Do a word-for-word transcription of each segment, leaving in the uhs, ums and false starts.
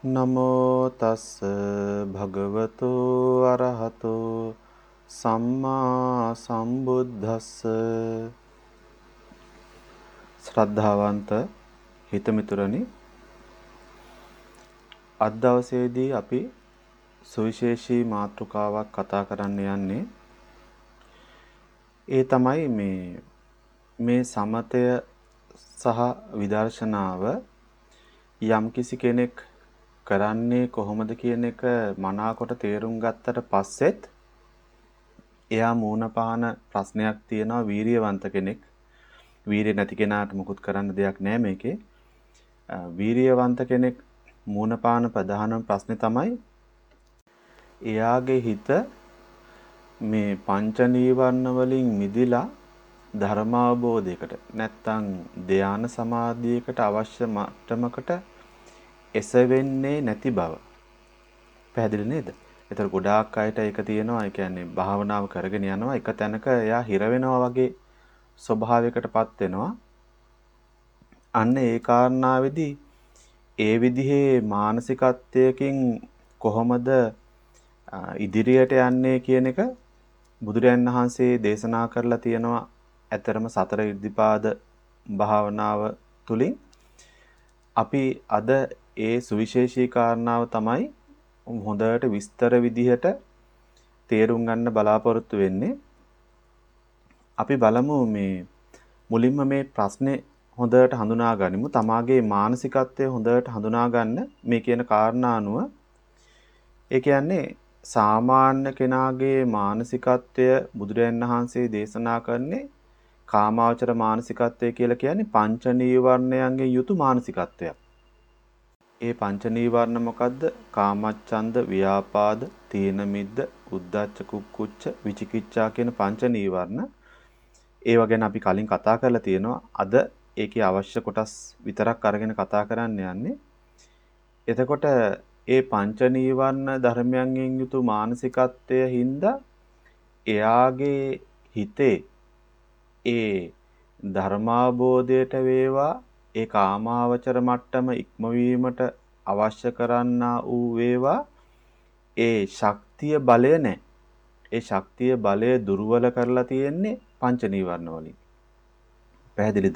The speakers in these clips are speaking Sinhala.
නමෝ තස්ස භගවතු අරහතෝ සම්මා සම්බුද්දස්ස. ශ්‍රද්ධාවන්ත හිතමිතුරනි, අද දවසේදී අපි සුවිශේෂී මාතෘකාවක් කතා කරන්න යන්නේ. ඒ තමයි මේ මේ සමතය සහ විදර්ශනාව යම්කිසි කෙනෙක් කරන්නේ කොහොමද කියන එක මනාකොට තේරුම් ගත්තට පස්සෙත් එයා මූණ පාන ප්‍රශ්නයක් තියෙනවා. වීරියවන්ත කෙනෙක්, වීරිය නැති කෙනාට මුකුත් කරන්න දෙයක් නැහැ මේකේ. වීරියවන්ත කෙනෙක් මූණ පාන ප්‍රධානම ප්‍රශ්නේ තමයි එයාගේ හිත මේ පංච නීවරණ වලින් මිදිලා ධර්මාවබෝධයකට නැත්තම් ධානා සමාධියකට අවශ්‍ය මට්ටමකට එසවෙන්නේ නැති බව. පැහැදිලි නේද? ඒතර ගොඩාක් අයට ඒක තියෙනවා. ඒ කියන්නේ භාවනාව කරගෙන යනවා, එක තැනක එයා හිර වෙනවා වගේ ස්වභාවයකටපත් වෙනවා. අන්න ඒ කාරණාවේදී ඒ විදිහේ මානසිකත්වයකින් කොහොමද ඉදිරියට යන්නේ කියන එක බුදුරයන් වහන්සේ දේශනා කරලා තියෙනවා. ඇතරම සතර ඉද්ධිපාද භාවනාව තුලින් අපි අද ඒ සුවිශේෂී කාරණාව තමයි හොඳට විස්තර විදිහට තේරුම් ගන්න බලාපොරොත්තු වෙන්නේ. අපි බලමු මේ මුලින්ම මේ ප්‍රශ්නේ හොඳට හඳුනා ගනිමු. තමාගේ මානසිකත්වය හොඳට හඳුනා ගන්න මේ කියන කාරණා අනුව. ඒ කියන්නේ සාමාන්‍ය කෙනාගේ මානසිකත්වය බුදුරජාණන් වහන්සේ දේශනා කරන්නේ කාමාවචර මානසිකත්වය කියලා කියන්නේ පංච නීවරණයන්ගෙන් යුතු මානසිකත්වයක්. ඒ පංච නීවරණ මොකද්ද? කාමච්ඡන්ද, ව්‍යාපාද, තීන මිද්ද, උද්ධච්ච කුක්කුච්ච, විචිකිච්ඡා කියන පංච නීවරණ. ඒව ගැන අපි කලින් කතා කරලා තියෙනවා. අද ඒකේ අවශ්‍ය කොටස් විතරක් අරගෙන කතා කරන්න යන්නේ. එතකොට ඒ පංච නීවරණ ධර්මයන්ගෙන් යුතු මානසිකත්වය හින්දා එයාගේ හිතේ ඒ ධර්මාබෝධයට වේවා, ඒ කාමාවචර මට්ටම ඉක්මවීමට අවශ්‍ය කරන්නා වූ වේවා, ඒ ශක්තිය බලය නැහැ. ඒ ශක්තිය බලය දුර්වල කරලා තියෙන්නේ පංච නීවරණ වලින්. පැහැදිලිද?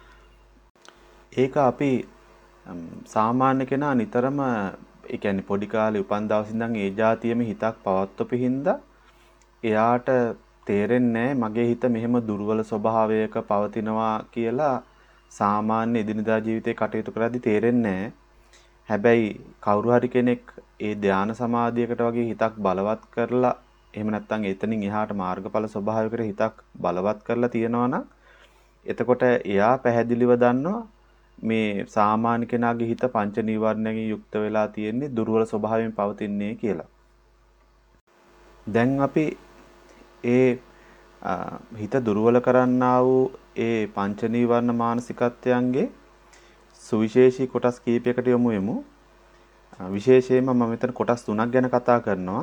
ඒක අපි සාමාන්‍ය කෙනා නිතරම ඒ කියන්නේ පොඩි කාලේ උපන් දවසින් ඉඳන් ඒ જાතියෙම හිතක් පවත්වපු හින්දා එයාට තේරෙන්නේ මගේ හිත මෙහෙම දුර්වල ස්වභාවයක පවතිනවා කියලා. සාමාන්‍ය එදිනදා ජීවිතේ කටයුතු කරද්දී තේරෙන්නේ හැබැයි කවුරු හරි කෙනෙක් ඒ ධානා සමාධියකට වගේ හිතක් බලවත් කරලා එහෙම නැත්නම් එතනින් එහාට මාර්ගඵල ස්වභාවයකට හිතක් බලවත් කරලා තියනවා නම් එතකොට එයා පැහැදිලිව දන්නවා මේ සාමාන්‍ය කෙනාගේ හිත පංච නීවරණයෙන් යුක්ත වෙලා තියෙන්නේ, දුර්වල ස්වභාවයෙන් පවතින්නේ කියලා. දැන් අපි ඒ හිත දුර්වල කරන්නා වූ ඒ පංච නීවරණ මානසිකත්වයන්ගේ සුවිශේෂී කොටස් කීපයකට යමු යමු. විශේෂයෙන්ම මම මෙතන කොටස් තුනක් ගැන කතා කරනවා.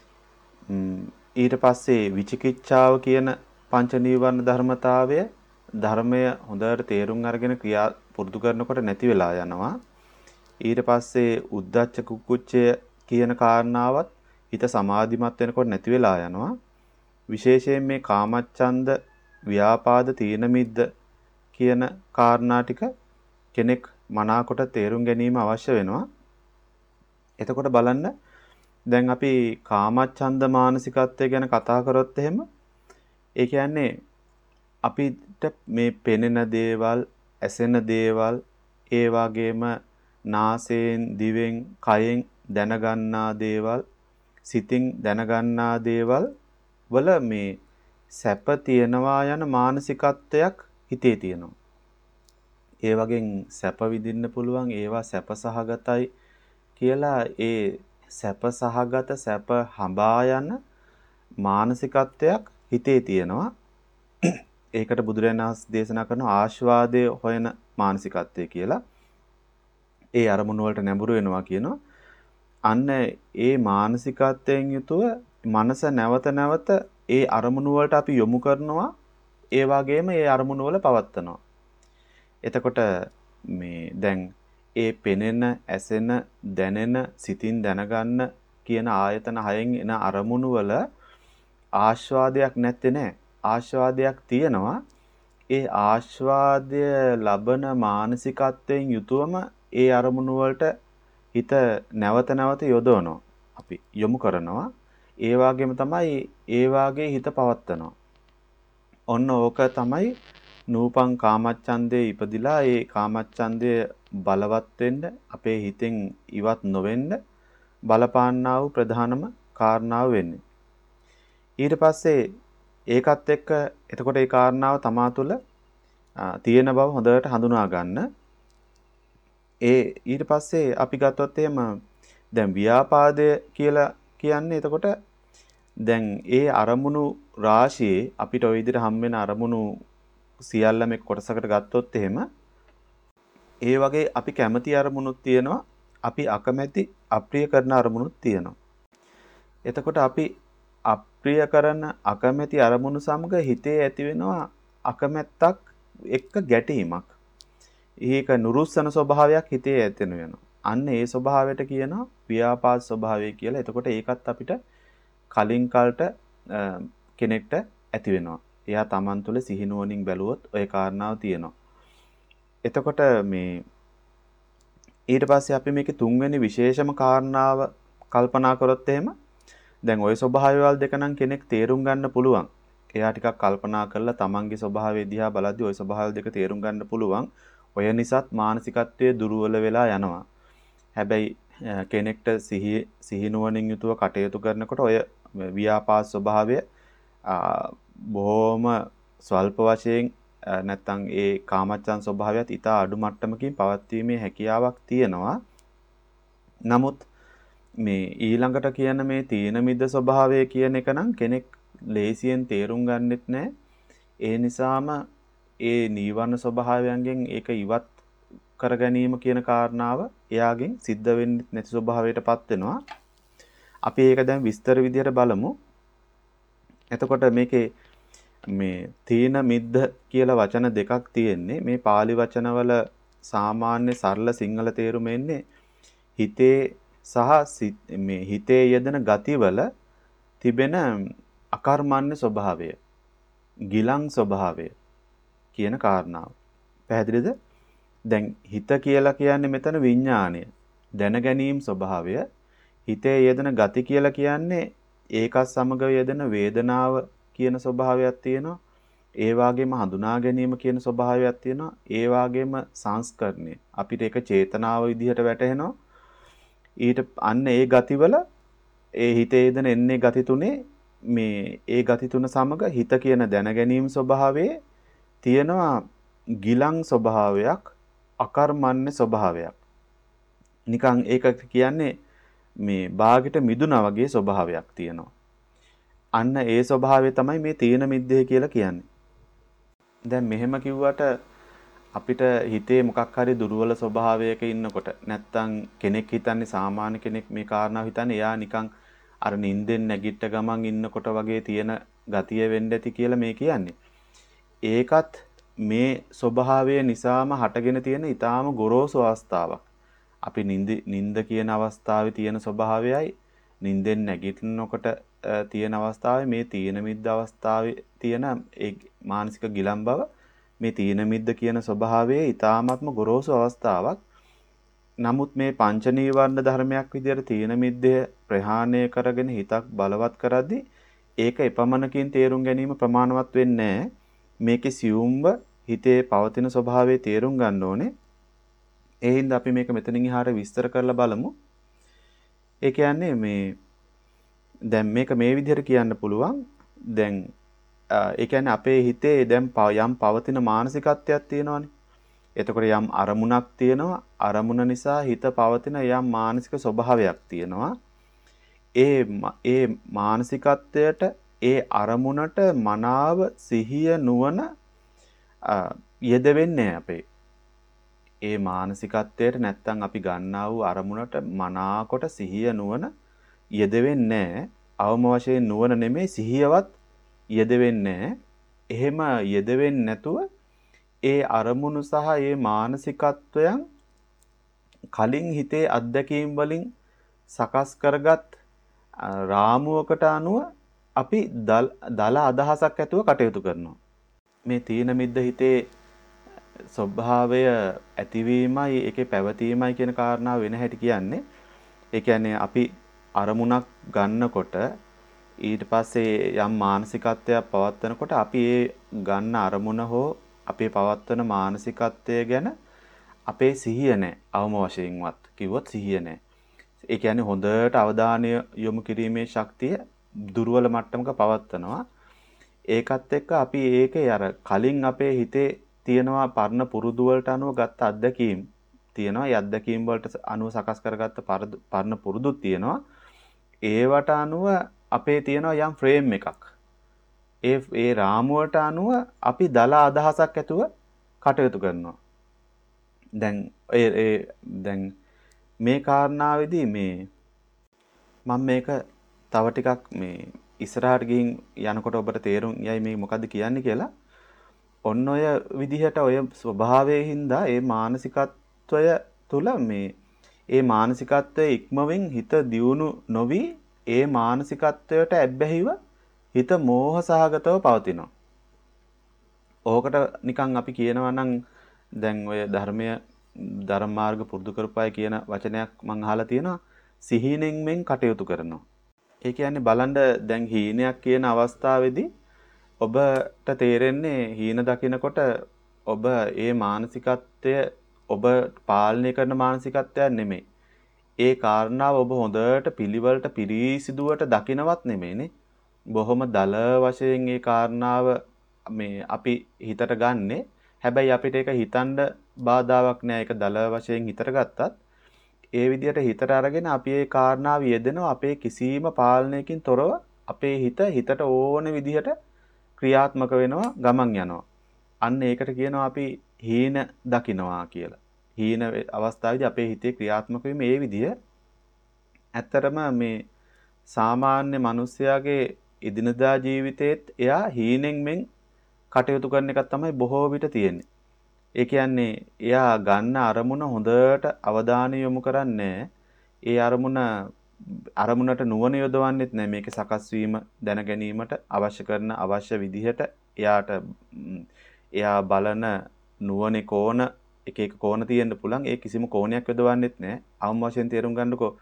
ඊට පස්සේ විචිකිච්ඡාව කියන පංච නීවරණ ධර්මතාවය ධර්මය හොඳට තේරුම් අරගෙන ක්‍රියා පුරුදු කරනකොට නැති වෙලා යනවා. ඊට පස්සේ උද්ධච්ච කුක්කුච්චය කියන කාරණාවත් හිත සමාධිමත් වෙනකොට නැති වෙලා යනවා. විශේෂයෙන් මේ කාමච්ඡන්ද, ව්‍යාපාද, තීන මිද්ද කියන කාරණා ටික කෙනෙක් මනාකොට තේරුම් ගැනීම අවශ්‍ය වෙනවා. එතකොට බලන්න, දැන් අපි කාමච්ඡන්ද මානසිකත්වය ගැන කතා කරොත් එහෙම ඒ කියන්නේ අපිට මේ පෙනෙන දේවල්, ඇසෙන දේවල්, ඒ වගේම නාසයෙන්, දිවෙන්, කයෙන් දැනගන්නා දේවල්, සිතින් දැනගන්නා දේවල් වල මේ සැප තියනවා යන මානසිකත්වයක් හිතේ තියෙනවා. ඒ වගේ සැප විඳින්න පුළුවන්, ඒවා සැප සහගතයි කියලා ඒ සැප සහගත, සැප හඹා යන මානසිකත්වයක් හිතේ තියෙනවා. ඒකට බුදුරජාණන් වහන්සේ දේශනා කරන ආස්වාදයේ හොයන මානසිකත්වය කියලා. ඒ අරමුණු වලට නැඹුරු වෙනවා කියනවා. අන්න ඒ මානසිකත්වයෙන් යුතුව මනස නැවත නැවත ඒ අරමුණු වලට අපි යොමු කරනවා. ඒ වගේම ඒ අරමුණු වල පවත්නවා. එතකොට මේ දැන් ඒ පෙනෙන, ඇසෙන, දැනෙන, සිතින් දැනගන්න කියන ආයතන හයෙන් එන අරමුණු වල ආස්වාදයක් නැත්තේ නෑ. ආස්වාදයක් තියෙනවා. ඒ ආස්වාදය ලබන මානසිකත්වයෙන් යුතුවම ඒ අරමුණු වලට හිත නැවත නැවත යොදවනවා. අපි යොමු කරනවා. ඒ වගේම තමයි ඒ වාගේ හිත පවත්නවා. ඔන්න ඕක තමයි නූපං කාමච්ඡන්දේ ඉපදිලා ඒ කාමච්ඡන්දය බලවත් වෙන්න අපේ හිතෙන් ඉවත් නොවෙන්න බලපාන්නා වූ ප්‍රධානම කාරණාව වෙන්නේ. ඊට පස්සේ ඒකත් එක්ක එතකොට ඒ කාරණාව තමා තුළ තියෙන බව හොඳට හඳුනා ගන්න. ඒ ඊට පස්සේ අපි ගත්තොත් එහෙම දැන් ව්‍යාපාදය කියලා කියන්නේ එතකොට දැන් ඒ අරමුණු රාශියේ අපිට ওই විදිහට හම් වෙන අරමුණු සියල්ලම එක් කොටසකට ගත්තොත් එහෙම ඒ වගේ අපි කැමති අරමුණුත් තියෙනවා, අපි අකමැති අප්‍රිය කරන අරමුණුත් තියෙනවා. එතකොට අපි අප්‍රිය කරන අකමැති අරමුණු සමග හිතේ ඇති වෙනවා අකමැත්තක් එක්ක ගැටීමක්. ඒක නුරුස්සන ස්වභාවයක් හිතේ ඇති වෙනවා. අන්න ඒ ස්වභාවයට කියනවා ව්‍යාපාද ස්වභාවය කියලා. එතකොට ඒකත් අපිට කලින් කලට කෙනෙක්ට ඇති වෙනවා. එයා Taman තුල සිහිනුවණින් බැලුවොත් ওই කාරණාව තියෙනවා. එතකොට මේ ඊට පස්සේ අපි මේකේ තුන්වෙනි විශේෂම කාරණාව කල්පනා කරොත් එහෙම දැන් ওই ස්වභාවයවල දෙක නම් කෙනෙක් තේරුම් ගන්න පුළුවන්. එයා ටිකක් කල්පනා කරලා Tamanගේ ස්වභාවය දිහා බලද්දී ওই ස්වභාවය දෙක තේරුම් ගන්න පුළුවන්. ඔය නිසාත් මානසිකත්වයේ දුර්වල වෙලා යනවා. හැබැයි කෙනෙක්ට සිහි සිහිනුවණින් යුතුව කටයුතු කරනකොට ඔය ව්‍යාපාද ස්වභාවය බොහොම ස්වල්ප වශයෙන් නැත්තම් ඒ කාමච්ඡන් ස්වභාවයත් ඊට අඩු මට්ටමකින් පවත්වීමේ හැකියාවක් තියෙනවා. නමුත් මේ ඊළඟට කියන මේ තීන මිද්ද ස්වභාවය කියන එක නම් කෙනෙක් ලේසියෙන් තේරුම් ගන්නෙත් නැහැ. ඒ නිසාම ඒ නීවරණ ස්වභාවයන්ගෙන් ඒක ඉවත් කර ගැනීම කියන කාරණාව එයාගෙන් සිද්ධ වෙන්නේ නැති ස්වභාවයටපත් වෙනවා. අපි ඒක දැන් විස්තර විදිහට බලමු. එතකොට මේකේ මේ තීන මිද්ද කියලා වචන දෙකක් තියෙන්නේ. මේ pāli වචනවල සාමාන්‍ය සරල සිංහල තේරුම එන්නේ හිතේ සහ මේ හිතේ යෙදෙන ගතිවල තිබෙන අකර්මණ්‍ය ස්වභාවය, ගිලන් ස්වභාවය කියන කාරණාව. පැහැදිලිද? දැන් හිත කියලා කියන්නේ මෙතන විඥාණය, දැන ගැනීම ස්වභාවය. හිතේ යෙදෙන ගති කියලා කියන්නේ ඒකත් සමග යෙදෙන වේදනාව කියන ස්වභාවයක් තියෙනවා. ඒ වගේම හඳුනා ගැනීම කියන ස්වභාවයක් තියෙනවා. ඒ වගේම සංස්කරණය. අපිට ඒක චේතනාව විදිහට වැටහෙනවා. ඊට අන්න ඒ ගතිවල ඒ හිතේ යෙදෙන එන්නේ ගති තුනේ මේ ඒ ගති තුන සමග හිත කියන දැන ගැනීම ස්වභාවයේ තියෙනවා ගිලන් ස්වභාවයක්, අකර්මණ්‍ය ස්වභාවයක්. නිකන් ඒක කියන්නේ මේ බාගෙට මිදුණා වගේ ස්වභාවයක් තියෙනවා. අන්න ඒ ස්වභාවය තමයි මේ තීන මිද්දේ කියලා කියන්නේ. දැන් මෙහෙම කිව්වට අපිට හිතේ මොකක් හරි දුර්වල ස්වභාවයක ඉන්නකොට නැත්තම් කෙනෙක් හිතන්නේ සාමාන්‍ය කෙනෙක් මේ කාරණාව හිතන්නේ එයා නිකන් අර නිින්දෙන් නැගිට ගමන් ඉන්නකොට වගේ තියෙන ගතිය වෙන්න ඇති කියලා මේ කියන්නේ. ඒකත් මේ ස්වභාවය නිසාම හටගෙන තියෙන ඊටාම ගොරෝසු අවස්ථාවක්. අපි නිින්ද නිින්ද කියන අවස්ථාවේ තියෙන ස්වභාවයයි නිින්දෙන් නැගිටිනකොට තියෙන අවස්ථාවේ මේ තීන මිද්ද අවස්ථාවේ තියෙන ඒ මානසික ගිලන් බව මේ තීන මිද්ද කියන ස්වභාවයේ ඊටාත්ම ගොරෝසු අවස්ථාවක්. නමුත් මේ පංච නීවරණ ධර්මයක් විදියට තීන මිද්දය ප්‍රහාණය කරගෙන හිතක් බලවත් කරද්දී ඒක එපමණකින් තේරුම් ගැනීම ප්‍රමාණවත් වෙන්නේ නැහැ. මේකේ සියුම්ව හිතේ පවතින ස්වභාවයේ තේරුම් ගන්න ඕනේ. ඒ හින්දා අපි මේක මෙතනින් එහාට විස්තර කරලා බලමු. ඒ කියන්නේ මේ දැන් මේක මේ විදිහට කියන්න පුළුවන්. දැන් ඒ කියන්නේ අපේ හිතේ දැන් යම් පවතින මානසිකත්වයක් තියෙනවානේ. එතකොට යම් අරමුණක් තියෙනවා. අරමුණ නිසා හිත පවතින යම් මානසික ස්වභාවයක් තියෙනවා. ඒ ඒ මානසිකත්වයට ඒ අරමුණට මනාව සිහිය නුවණ යෙදෙන්නේ අපේ. ඒ මානසිකත්වයට නැත්තම් අපි ගන්නා වූ අරමුණට මනාකොට සිහිය නුවණ යෙදෙන්නේ අවම වශයෙන් නුවණ නෙමෙයි සිහියවත් යෙදෙන්නේ. එහෙම යෙදෙන්නේ නැතුව ඒ අරමුණු සහ ඒ මානසිකත්වයන් කලින් හිතේ අත්දැකීම් වලින් සකස් කරගත් රාමුවකට අනුව අපි දල අදහසක් ඇතුව කටයුතු කරනවා. මේ තීන මිද්ද හිතේ ස්වභාවය ඇතිවීමයි ඒකේ පැවතීමයි කියන කාරණාව වෙන හැටි කියන්නේ. ඒ කියන්නේ අපි අරමුණක් ගන්නකොට ඊට පස්සේ යම් මානසිකත්වයක් පවත්වනකොට අපි ඒ ගන්න අරමුණ හෝ අපේ පවත්වන මානසිකත්වය ගැන අපේ සිහිය නැහැ. අවම වශයෙන්වත් කිව්වොත් සිහිය නැහැ. ඒ කියන්නේ හොඳට අවධානය යොමු කිරීමේ ශක්තිය දුර්වල මට්ටමක පවත්වනවා. ඒකත් එක්ක අපි ඒකේ අර කලින් අපේ හිතේ තියෙනවා පරණ පුරුදු වලට අනුව ගත්ත අත්දැකීම් තියෙනවා. ඒ අත්දැකීම් වලට අනුව සකස් කරගත්ත පරණ පුරුදුත් තියෙනවා. ඒවට අනුව අපේ තියෙනවා යම් ෆ්‍රේම් එකක්. ඒ ඒ රාමුවට අනුව අපි දල අදහසක් ඇතුව කටයුතු කරනවා. දැන් ඒ දැන් මේ කාරණාවේදී මේ මම මේක තව ටිකක් මේ ඉස්සරහට ගිහින් යනකොට ඔබට තේරුම් යයි මේ මොකද්ද කියන්නේ කියලා. ඔන්න ඔය විදිහට ඔය ස්වභාවයෙන් හින්දා ඒ මානසිකත්වය තුල මේ ඒ මානසිකත්වයේ ඉක්මවෙන් හිත දියුණු නොවි ඒ මානසිකත්වයට ඇබ්බැහිව හිත මෝහ සහගතව පවතිනවා. ඕකට නිකන් අපි කියනවා නම් දැන් ඔය ධර්මය ධර්ම මාර්ග පුරුදු කරපায়ে කියන වචනයක් මම අහලා තියෙනවා. සිහිනෙන් මෙන් කටයුතු කරනවා. ඒ කියන්නේ බලන්න දැන් හීනයක් කියන අවස්ථාවේදී ඔබට තේරෙන්නේ හීන දකිනකොට ඔබ ඒ මානසිකත්වය ඔබ පාලනය කරන මානසිකත්වයක් නෙමෙයි. ඒ කාරණාව ඔබ හොඳට පිළිවෙලට පිරිසිදුවට දකිනවත් නෙමෙයිනේ. බොහොම දල වශයෙන් ඒ කාරණාව මේ අපි හිතට ගන්නෙ. හැබැයි අපිට ඒක හිතන්න බාධාවක් නෑ. ඒක දල වශයෙන් හිතට ගත්තත් ඒ විදිහට හිතට අරගෙන අපි ඒ කාරණාව යෙදෙනවා අපේ කිසිම පාලනයකින් තොරව අපේ හිත හිතට ඕන විදිහට ක්‍රියාත්මක වෙනවා ගමන් යනවා. අන්න ඒකට කියනවා අපි හීන දකින්නවා කියලා. හීන අවස්ථාවේදී අපේ හිතේ ක්‍රියාත්මක වීම ඒ විදිය ඇත්තටම මේ සාමාන්‍ය මිනිස්යාගේ එදිනදා ජීවිතේත් එයා හීනෙන් මෙන් කටයුතු කරන එකක් තමයි බොහෝ විට තියෙන්නේ. ඒ කියන්නේ එයා ගන්න අරමුණ හොඳට අවධානය යොමු කරන්නේ ඒ අරමුණ අරමුණට නුවණ යොදවන්නෙත් නැහැ. මේකේ සකස් වීම දැන ගැනීමට අවශ්‍ය කරන අවශ්‍ය විදිහට එයාට එයා බලන නුවණේ කෝණ එක එක කෝණ තියෙන්න පුළුවන්. ඒ කිසිම කෝණයක් යොදවන්නෙත් නැහැ. අවම වශයෙන් තේරුම් ගන්නකො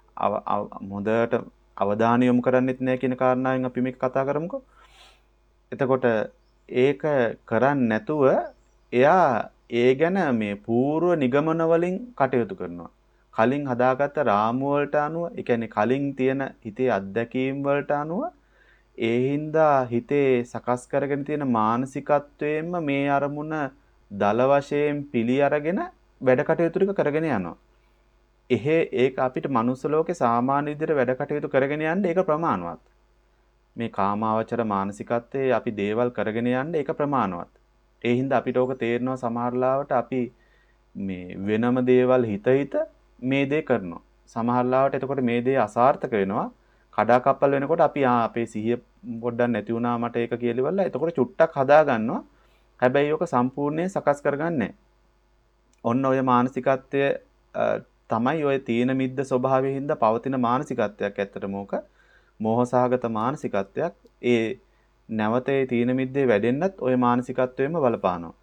හොඳට අවධානය යොමු කරන්නෙත් නැහැ කියන කාරණාවෙන් අපි මේක කතා කරමුකෝ. එතකොට ඒක කරන්නේ නැතුව එයා ඒ ගැන මේ పూర్ව නිගමන වලින් කටයුතු කරනවා. කලින් හදාගත්ත රාමුව වලට අනුව, ඒ කියන්නේ කලින් තියෙන හිතේ අත්දැකීම් වලට අනුව ඒ හින්දා හිතේ සකස් කරගෙන තියෙන මානසිකත්වයෙන්ම මේ අරමුණ දල වශයෙන් පිළි අරගෙන වැඩ කටයුතු ටික කරගෙන යනවා. එහෙ ඒක අපිට මනුස්ස ලෝකේ සාමාන්‍ය විදිහට වැඩ කටයුතු කරගෙන යන්න ඒක ප්‍රමාණවත්. මේ කාමාවචර මානසිකත්වයේ අපි දේවල් කරගෙන යන්න ඒක ප්‍රමාණවත්. ඒ හින්දා අපිට ඕක තේරෙනවා සමහර ලාවට අපි මේ වෙනම දේවල් හිත හිත මේ දේ කරනවා. සමහර ලාවට එතකොට මේ දේ අසාර්ථක වෙනවා. කඩාකප්පල් වෙනකොට අපි ආ අපේ සිහිය පොඩ්ඩක් නැති වුණා මට ඒක කියලා ඉවරලා එතකොට චුට්ටක් හදා ගන්නවා. හැබැයි ඕක සම්පූර්ණයෙන් සකස් කරගන්නේ ඔන්න ඔය මානසිකත්වය තමයි ඔය තීන මිද්ද ස්වභාවයෙන් හින්දා පවතින මානසිකත්වයක්. ඇත්තටම ඕක මෝහසහගත මානසිකත්වයක්. ඒ නැවතේ තීන මිද්දේ වැඩෙන්නත් ඔය මානසිකත්වයෙන්ම බලපානවා.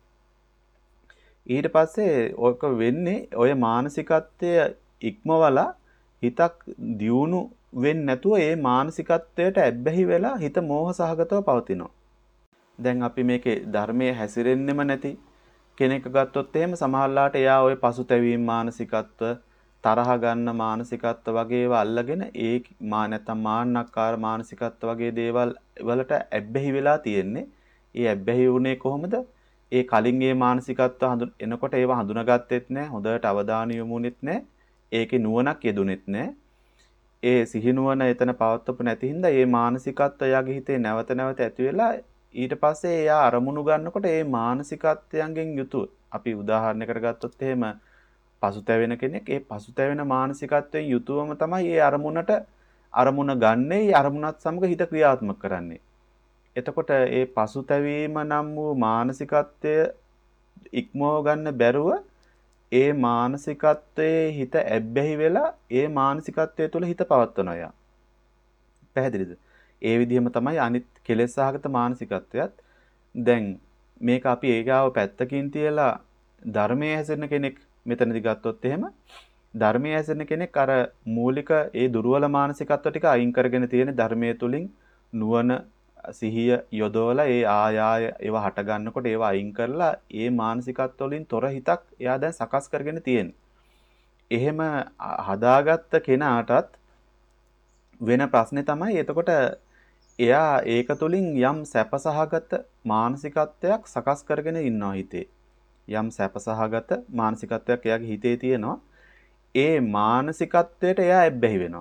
ඊට පස්සේ ඔක වෙන්නේ ඔය මානසිකත්වය ඉක්මවලා හිතක් දියුණු වෙන්නේ නැතුව ඒ මානසිකත්වයට ඇබ්බැහි වෙලා හිත මෝහසහගතව පවතිනවා. දැන් අපි මේකේ ධර්මයේ හැසිරෙන්නෙම නැති කෙනෙක් ගත්තොත් එහෙම සමහරලාට එයා ওই පසුතැවීම් මානසිකත්ව තරහ ගන්න මානසිකත්ව වගේ ඒවා අල්ලගෙන ඒ මා නැත්තම් මාන්නක්කාර මානසිකත්ව වගේ දේවල් වලට ඇබ්බැහි වෙලා තියෙන්නේ. ඒ ඇබ්බැහි වුණේ කොහොමද? ඒ කලින් ඒ මානසිකත්ව හඳුන එනකොට ඒවා හඳුනාගත්තෙත් නැහැ. හොඳට අවධානය යොමුුනෙත් නැහැ. ඒකේ නුවණක් යෙදුනෙත් නැහැ. ඒ සිහි නුවණ එතන පවත්වපු නැති හින්දා ඒ මානසිකත්වය යාගේ හිතේ නැවත නැවත ඇති වෙලා ඊට පස්සේ එයා අරමුණු ගන්නකොට ඒ මානසිකත්වයන්ගෙන් යුතුව අපි උදාහරණයකට ගත්තොත් එහෙම පසුතැවෙන කෙනෙක් ඒ පසුතැවෙන මානසිකත්වයෙන් යුතුවම තමයි ඒ අරමුණට අරමුණ ගන්නේ. ඒ අරමුණත් සමග හිත ක්‍රියාත්මක කරන්නේ. එතකොට ඒ පසුතැවීම නම් වූ මානසිකත්වය ඉක්මව ගන්න බැරුව ඒ මානසිකත්වයේ හිත ඇබ්බැහි වෙලා ඒ මානසිකත්වය තුළ හිත පවත්වනවා යා. පැහැදිලිද? ඒ විදිහම තමයි අනිත් කෙලෙස් සහගත මානසිකත්වයත්. දැන් මේක අපි ඒගාව පැත්තකින් තියලා ධර්මයේ හැසිරෙන කෙනෙක් මෙතනදි ගත්තොත් එහෙම ධර්මයේ හැසිරෙන කෙනෙක් අර මූලික ඒ දුර්වල මානසිකත්ව ටික අයින් කරගෙන තියෙන ධර්මයේ තුලින් නුවණ සිහිය යොදවලා ඒ ආයාය ඒවා හට ගන්නකොට ඒවා අයින් කරලා ඒ මානසිකත්ව වලින් තොර හිතක් එයා දැන් සකස් කරගෙන තියෙන. එහෙම හදාගත්ත කෙනාටත් වෙන ප්‍රශ්නේ තමයි එතකොට එයා ඒක තුලින් යම් සැපසහගත මානසිකත්වයක් සකස් කරගෙන ඉන්නවා හිතේ. යම් සැපසහගත මානසිකත්වයක් එයාගේ හිතේ තියෙනවා. ඒ මානසිකත්වයට එයා ඇබ්බැහි වෙනවා.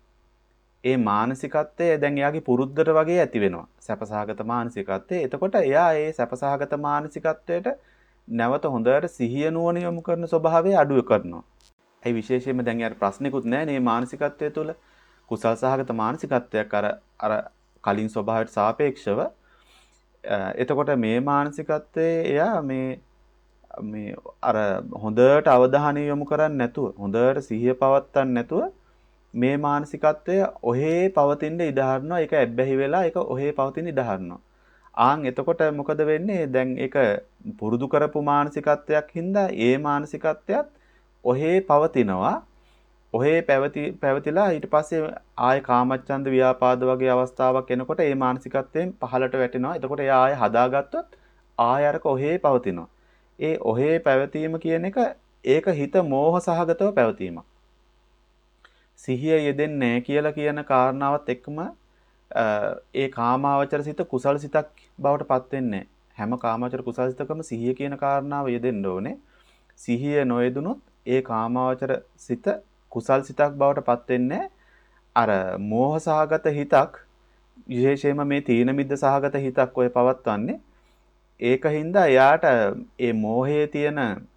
ඒ මානසිකත්වය දැන් එයාගේ පුරුද්දට වගේ ඇති වෙනවා. සැපසහගත මානසිකත්වය. එතකොට එයා ඒ සැපසහගත මානසිකත්වයට නැවත හොඳට සිහිය නුවණ යොමු කරන ස්වභාවය අඩු කරනවා. ඒ විශේෂයෙන්ම දැන් යාර ප්‍රශ්නිකුත් නැහැ මේ මානසිකත්වය තුළ කුසල් සහගත මානසිකත්වයක් අර අර කලින් ස්වභාවයට සාපේක්ෂව එතකොට මේ මානසිකත්වයේ එයා මේ මේ අර හොඳට අවධානය යොමු කරන්නේ නැතුව හොඳට සිහිය පවත්වන්නේ නැතුව මේ මානසිකත්වය ඔහේ පවතින ඉඩ හරිනවා. ඒක ඇබ්බැහි වෙලා ඒක ඔහේ පවතින ඉඩ හරිනවා. ආන් එතකොට මොකද වෙන්නේ? දැන් ඒක පුරුදු කරපු මානසිකත්වයක් හින්දා ඒ මානසිකත්වයත් ඔහේ පවතිනවා. ඔහේ පැවති පැවතිලා ඊට පස්සේ ආය කාමච්ඡන්ද ව්‍යාපාද වගේ අවස්ථාවක් එනකොට ඒ මානසිකත්වයෙන් පහළට වැටෙනවා. එතකොට එයා ආය හදාගත්තොත් ආය අරක ඔහේ පවතිනවා. ඒ ඔහේ පැවතීම කියන එක ඒක හිත මෝහ සහගතව පැවතීමක්. සිහිය යෙදෙන්නේ කියලා කියන කාරණාවත් එක්කම ඒ කාමාවචර සිත කුසල් සිතක් බවට පත් වෙන්නේ හැම කාමාවචර කුසල් සිතකම සිහිය කියන කාරණාව යෙදෙන්න ඕනේ. සිහිය නොයෙදුනොත් ඒ කාමාවචර සිත කුසල් සිතක් බවට පත් වෙන්නේ අර මෝහ සහගත හිතක් විශේෂයෙන්ම මේ තීන මිද්ද සහගත හිතක් ඔය පවත්වන්නේ ඒකින්ද එයාට ඒ මෝහයේ තියෙන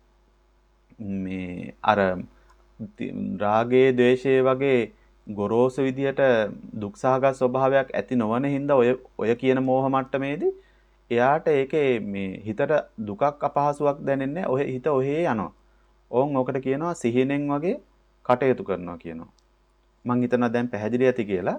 මේ අර රාගයේ ද්වේෂයේ වගේ ගොරෝසු විදියට දුක්සහගත ස්වභාවයක් ඇති නොවන හින්දා ඔය ඔය කියන මෝහ මට්ටමේදී එයාට ඒකේ මේ හිතට දුකක් අපහසුයක් දැනෙන්නේ ඔය හිත ඔහේ යනවා. ඕන් ඔකට කියනවා සිහිනෙන් වගේ කටයුතු කරනවා කියනවා. මං හිතනවා දැන් පැහැදිලි ඇති කියලා.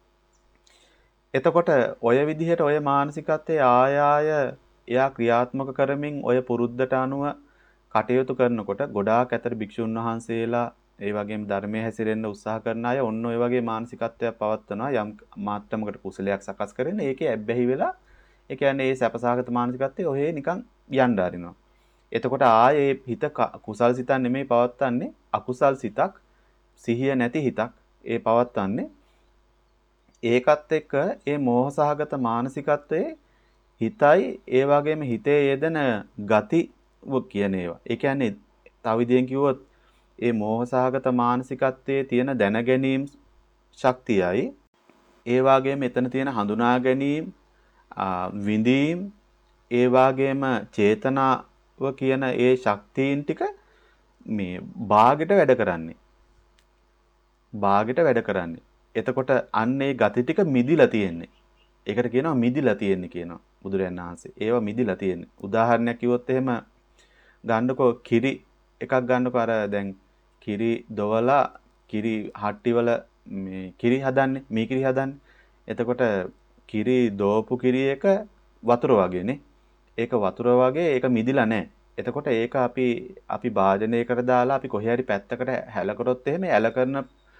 එතකොට ඔය විදිහට ඔය මානසිකත්වයේ ආය ආය එයා ක්‍රියාත්මක කරමින් ඔය පුරුද්දට අනුව කටයුතු කරනකොට ගොඩාක් අතර භික්ෂුන් වහන්සේලා ඒ වගේම ධර්මයේ හැසිරෙන්න උත්සාහ කරන අය ඔන්න ඔය වගේ මානසිකත්වයක් පවත්වනවා යම් මාත්‍රමකට කුසලයක් සකස් කරගෙන ඒකේ ඇබ්බැහි වෙලා ඒ කියන්නේ ඒ සැපසහගත මානසිකත්වයේ ඔහේ නිකන් යන්න ආරිනවා. එතකොට ආයේ හිත කුසල් සිතක් නෙමෙයි පවත්වන්නේ අකුසල් සිතක් සිහිය නැති හිතක් ඒ පවත්වන්නේ. ඒකත් එක්ක ඒ මෝහසහගත මානසිකත්වයේ හිතයි ඒ වගේම හිතේ යෙදෙන ගති කියන ඒවා. ඒ කියන්නේ තව විදිහෙන් කිව්වොත් ඒ මෝහසහගත මානසිකත්වයේ තියෙන දැනගැනීම් ශක්තියයි ඒ වගේම එතන තියෙන හඳුනා ගැනීම විඳීම් ඒ වගේම චේතනාව කියන ඒ ශක්තියින් ටික මේ භාගයට වැඩ කරන්නේ. භාගයට වැඩ කරන්නේ. එතකොට අන්න ඒ ගති ටික මිදිලා තියෙන්නේ. ඒකට කියනවා මිදිලා තියෙන්නේ කියනවා බුදුරජාණන් වහන්සේ. ඒවා මිදිලා තියෙන්නේ. උදාහරණයක් කිව්වොත් එහෙම ගන්නකො කිරි එකක් ගන්නකො අර දැන් කිරි දොවලා කිරි හට්ටිවල මේ කිරි හදන්නේ මේ කිරි හදන්නේ. එතකොට කිරි දෝපු කිරි එක වතුර වගේනේ. ඒක වතුර වගේ ඒක මිදිලා නැහැ. එතකොට ඒක අපි අපි භාජනයකට දාලා අපි කොහේ හරි පැත්තකට හැල කරොත් එහෙම හැල කරන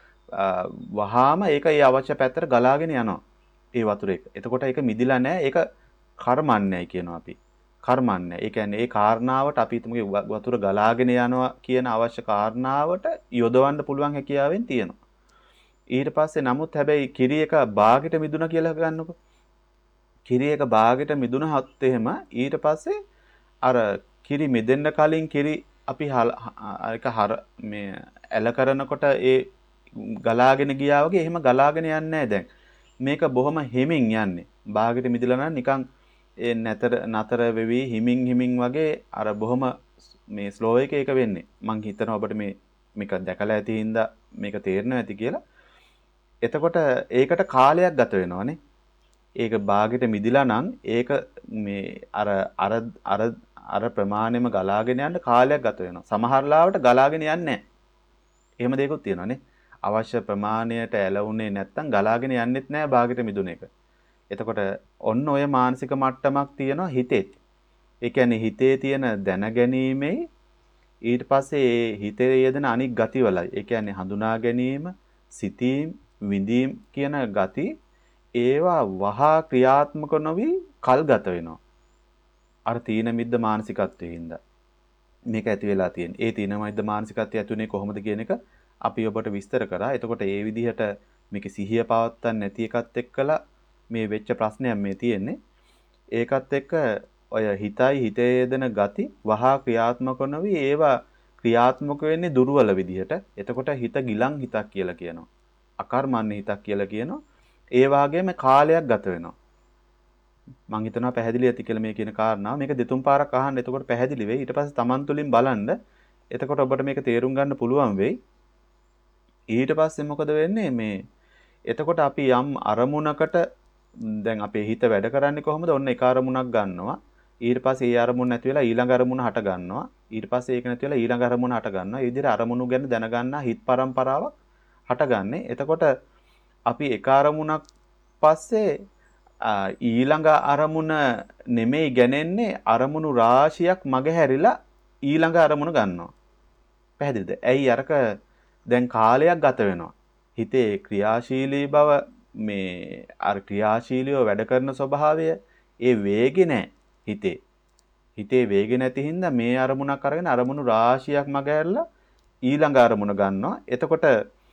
වහාම ඒක ඒ අවශ්‍ය පැත්තට ගලාගෙන යනවා. ඒ වතුර එක. එතකොට ඒක මිදිලා නැහැ. ඒක කර්මන්නේ කියනවා අපි. කර්මන්නේ. ඒ කියන්නේ ඒ කාරණාවට අපි හිතමුගේ වතුර ගලාගෙන යනවා කියන අවශ්‍ය කාරණාවට යොදවන්න පුළුවන් හැකියාවෙන් තියෙනවා. ඊට පස්සේ නමුත් හැබැයි කිරි එක බාගෙට මිදුණා කියලා ගන්නකො. කිරි එක බාගෙට මිදුණහත් එහෙම ඊට පස්සේ අර කිරි මිදෙන්න කලින් කිරි අපි ඒක හර මේ ඇල කරනකොට ඒ ගලාගෙන ගියා වගේ එහෙම ගලාගෙන යන්නේ නැහැ දැන්. මේක බොහොම හිමින් යන්නේ. බාගෙට මිදලා නම් නිකන් ඒ නතර නතර වෙවි හිමින් හිමින් වගේ අර බොහොම මේ ස්ලෝ එකේ ඒක වෙන්නේ. මං හිතනවා ඔබට මේ මේක දැකලා ඇති හින්දා මේක තේරෙනවා ඇති කියලා. එතකොට ඒකට කාලයක් ගත වෙනවානේ. ඒක බාගෙට මිදිලා නම් ඒක මේ අර අර අර අර ප්‍රමාණයම ගලාගෙන යන්න කාලයක් ගත වෙනවා. සමහර ලාවට ගලාගෙන යන්නේ නැහැ. එහෙම දෙයක්ත් තියෙනවානේ. අවශ්‍ය ප්‍රමාණයට ඇලවුනේ නැත්තම් ගලාගෙන යන්නෙත් නැහැ භාගයට මිදුන එක. එතකොට ඔන්න ඔය මානසික මට්ටමක් තියෙනවා හිතේ. ඒ කියන්නේ හිතේ තියෙන දැනගැනීමේ ඊට පස්සේ ඒ හිතේ යෙදෙන අනික් ගතිවලයි. ඒ කියන්නේ හඳුනා ගැනීම, සිතීම්, විඳීම් කියන ගති ඒවා වහා ක්‍රියාත්මක නොවි කල් ගත වෙනවා. අර තීන මිද්ද මානසිකත්වයේ හින්දා මේක ඇති වෙලා තියෙන්නේ. ඒ තීන මිද්ද මානසිකත්වය ඇතුනේ කොහොමද කියන එක අපි ඔබට විස්තර කරා. එතකොට ඒ විදිහට මේක සිහිය පවත්තන්න නැති එකත් එක්කලා මේ වෙච්ච ප්‍රශ්නයක් මේ තියෙන්නේ. ඒකත් එක්ක ඔය හිතයි හිතේ යෙදෙන ගති වහා ක්‍රියාත්මක නොවි ඒවා ක්‍රියාත්මක වෙන්නේ දුර්වල විදිහට. එතකොට හිත ගිලන් හිතක් කියලා කියනවා. අකර්මන්නේ හිතක් කියලා කියනවා. ඒ වගේම කාලයක් ගත වෙනවා. මම හිතනවා පැහැදිලි ඇති කියලා මේ කියන කාරණාව. මේක දෙතුන් පාරක් අහන්න එතකොට පැහැදිලි වෙයි. ඊට පස්සේ Taman තුලින් බලන්න. එතකොට ඔබට මේක තේරුම් ගන්න පුළුවන් වෙයි. ඊට පස්සේ මොකද වෙන්නේ මේ එතකොට අපි යම් අරමුණකට දැන් අපේ හිත වැඩ කරන්නේ කොහොමද? ඔන්න එක අරමුණක් ගන්නවා. ඊට පස්සේ ඒ අරමුණ නැති වෙලා ඊළඟ අරමුණ හට ගන්නවා. ඊට පස්සේ ඒක නැති වෙලා ඊළඟ අරමුණ හට ගන්නවා. ඒ විදිහට අරමුණු ගැන දැනගන්නා හිත පරම්පරාවක් හටගන්නේ. එතකොට අපි එක අරමුණක් පස්සේ ඊළඟ අරමුණ නෙමෙයි ගන්නේ අරමුණු රාශියක් මගහැරිලා ඊළඟ අරමුණ ගන්නවා. පැහැදිලිද? ඇයි අරක දැන් කාලයක් ගත වෙනවා. හිතේ ක්‍රියාශීලී බව මේ අර ක්‍රියාශීලීව වැඩ කරන ස්වභාවය ඒ වේගෙ නැහැ හිතේ. හිතේ වේගෙ නැති හින්දා මේ අරමුණක් අරගෙන අරමුණු රාශියක් මගහැරලා ඊළඟ අරමුණ ගන්නවා. එතකොට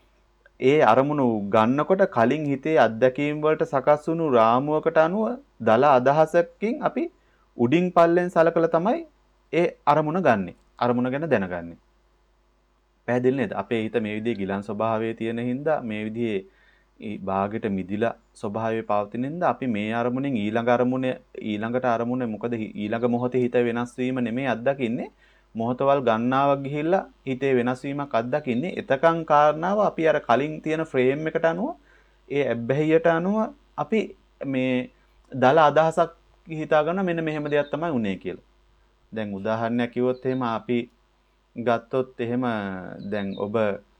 ඒ අරමුණු ගන්නකොට කලින් හිතේ අත්දැකීම් වලට සකස් වුණු රාමුවකට අනුව දල අදහසකින් අපි උඩින් පල්ලෙන් සලකලා තමයි ඒ අරමුණ ගන්නෙ. අරමුණ ගැන දැනගන්නේ. පැහැදිලි නේද? අපේ හිත මේ විදිහේ ගිලන් ස්වභාවයේ තියෙන හින්දා මේ විදිහේ භාගයට මිදිලා ස්වභාවයේ පවතින හින්දා අපි මේ අරමුණෙන් ඊළඟ අරමුණ ඊළඟට අරමුණ මොකද ඊළඟ මොහොතේ හිත වෙනස් වීම නෙමෙයි අත්දකින්නේ. මොහොතවල් ගන්නාවක් ගිහිල්ලා හිතේ වෙනස් වීමක් අත්දකින්නේ. එතකන් කාරණාව අපි අර කලින් තියෙන ෆ්‍රේම් එකට අනුව ඒ ඇබ්බැහියට අනුව අපි මේ දල අදහසක් හිතා ගන්න මෙන්න මෙහෙම දෙයක් තමයි උනේ කියලා. දැන් උදාහරණයක් කිව්වොත් එහෙම අපි ගත්තොත් එහෙම දැන් ඔබ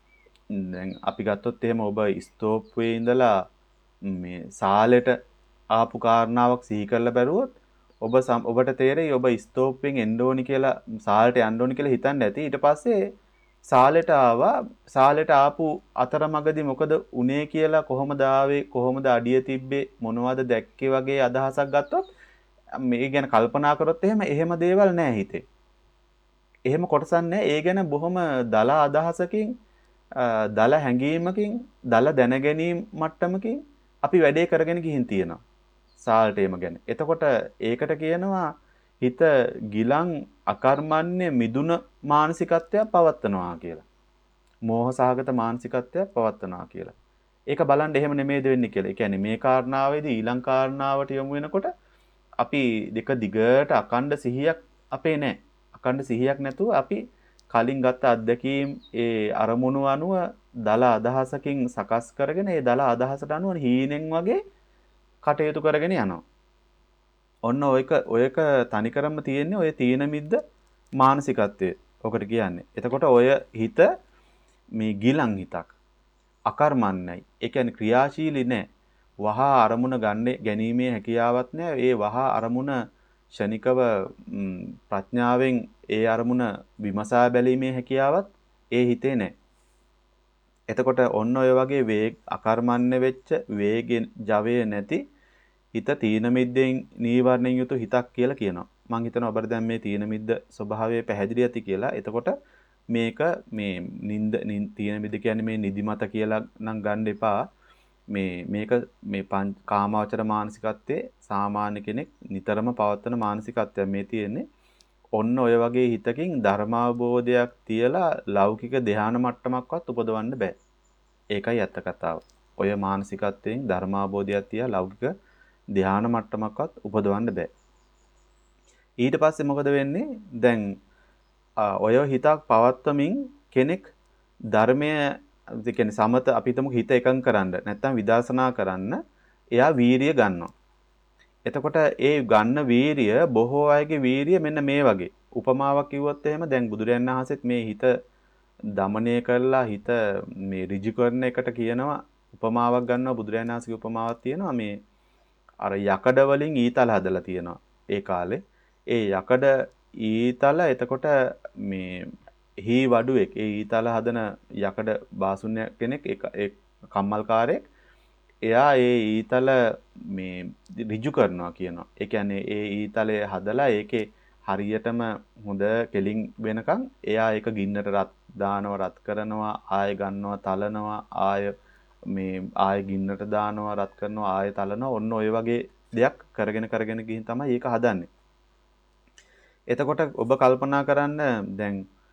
දැන් අපි ගත්තොත් එහෙම ඔබ ස්තෝප්වේ ඉඳලා මේ සාලෙට ආපු කාරණාවක් සිහි කරලා බැලුවොත් ඔබ ඔබට තේරෙයි ඔබ ස්තෝප්වෙන් එන්න ඕනි කියලා සාලෙට යන්න ඕනි කියලා හිතන්නේ නැති. ඊට පස්සේ සාලෙට ආවා. සාලෙට ආපු අතරමඟදී මොකද උනේ කියලා කොහොමද ආවේ කොහොමද අඩිය තිබ්බේ මොනවද දැක්කේ වගේ අදහසක් ගත්තොත් මේ ගැන කල්පනා කරොත් එහෙම එහෙම දේවල් නැහැ හිතේ. එහෙම කොටසක් නැහැ. ඒ ගැන බොහොම දල අදහසකින් දල හැඟීමකින් දල දැනගැනීම් මට්ටමකින් අපි වැඩේ කරගෙන ගිහින් තියෙනවා. සාල්ටේම ගැන. එතකොට ඒකට කියනවා හිත ගිලන් අකර්මන්නේ මිදුන මානසිකත්වයක් පවත්නවා කියලා. මෝහ සහගත මානසිකත්වයක් පවත්නවා කියලා. ඒක බලන්න එහෙම නෙමෙයිද වෙන්නේ කියලා. ඒ කියන්නේ මේ කාරණාවේදී ඊළඟ කාරණාවට යමු වෙනකොට අපි දෙක දිගට අකණ්ඩ සිහියක් අපේ නැහැ. අකණ්ඩ සිහියක් නැතුව අපි කලින් ගත්ත අත්දැකීම් ඒ අරමුණු අනුව දල අදහසකින් සකස් කරගෙන ඒ දල අදහසට අනුව හීනෙන් වගේ කටයුතු කරගෙන යනවා. ඔන්න ඔයක ඔයක තනිකරම තියෙන්නේ ඔය තීන මිද්ද මානසිකත්වය. ඔකට කියන්නේ. එතකොට ඔය හිත මේ ගිලන් හිතක්. අකර්මන්නයි. ඒ කියන්නේ ක්‍රියාශීලී නැහැ. වහා අරමුණ ගන්න ගැනීමේ හැකියාවක් නැහැ. ඒ වහා අරමුණ ෂණිකව ප්‍රඥාවෙන් ඒ අරමුණ විමසා බැලීමේ හැකියාවක් ඒ හිතේ නැහැ. එතකොට ඔන්න ඔය වගේ වේග අකර්මන්නේ වෙච්ච වේගෙන් ජවයේ නැති හිත තීන මිද්දෙන් නීවරණයෙන් යුතු හිතක් කියලා කියනවා. මම හිතනවා ඔබට දැන් මේ තීන මිද්ද ස්වභාවය පැහැදිලි ඇති කියලා. එතකොට මේක මේ නින්ද තීන මිද්ද කියන්නේ මේ නිදිමත කියලා නම් ගන්න එපා. මේ මේක මේ කාමාවචර මානසිකත්වයේ සාමාන්‍ය කෙනෙක් නිතරම පවත්වන මානසිකත්වයක් මේ තියෙන්නේ. ඔන්න ඔය වගේ හිතකින් ධර්මාවබෝධයක් තියලා ලෞකික ධ්‍යාන මට්ටමක්වත් උපදවන්න බෑ. ඒකයි ඇත්ත කතාව. ඔය මානසිකත්වයෙන් ධර්මාවබෝධයක් තියලා ලෞකික ධ්‍යාන මට්ටමක්වත් උපදවන්න බෑ. ඊට පස්සේ මොකද වෙන්නේ? දැන් ඔය හිතක් පවත්වමින් කෙනෙක් ධර්මය ඒ කියන්නේ සමත අපි හිතමු හිත එකඟ කරන්න නැත්නම් විදර්ශනා කරන්න එයා වීරිය ගන්නවා. එතකොට ඒ ගන්න වීරිය බොහෝ අයගේ වීරිය මෙන්න මේ වගේ. උපමාවක් කිව්වොත් එහෙම දැන් බුදුරයන් වහන්සේත් මේ හිත දමනය කරලා හිත මේ ඍජු කරන එකට කියනවා උපමාවක් ගන්නවා බුදුරයන් වහන්සේගේ උපමාවක් තියෙනවා මේ අර යකඩ වලින් ඊතල හදලා තියෙනවා ඒ කාලේ. ඒ යකඩ ඊතල එතකොට මේ හී වඩුවෙක් ඒ ඊතල හදන යකඩ බාසුන්‍ය කෙනෙක් ඒ කම්මල්කාරයෙක් එයා ඒ ඊතල මේ ඍජු කරනවා කියනවා. ඒ කියන්නේ ඒ ඊතලය හදලා ඒකේ හරියටම හොඳ කෙලින් වෙනකන් එයා ඒක ගින්නට රත් දානවා රත් කරනවා ආය ගන්නවා තලනවා ආය මේ ආය ගින්නට දානවා රත් කරනවා ආය තලනවා ඔන්න ඔය වගේ දෙයක් කරගෙන කරගෙන ගිහින් තමයි ඒක හදන්නේ. එතකොට ඔබ කල්පනා කරන්න දැන්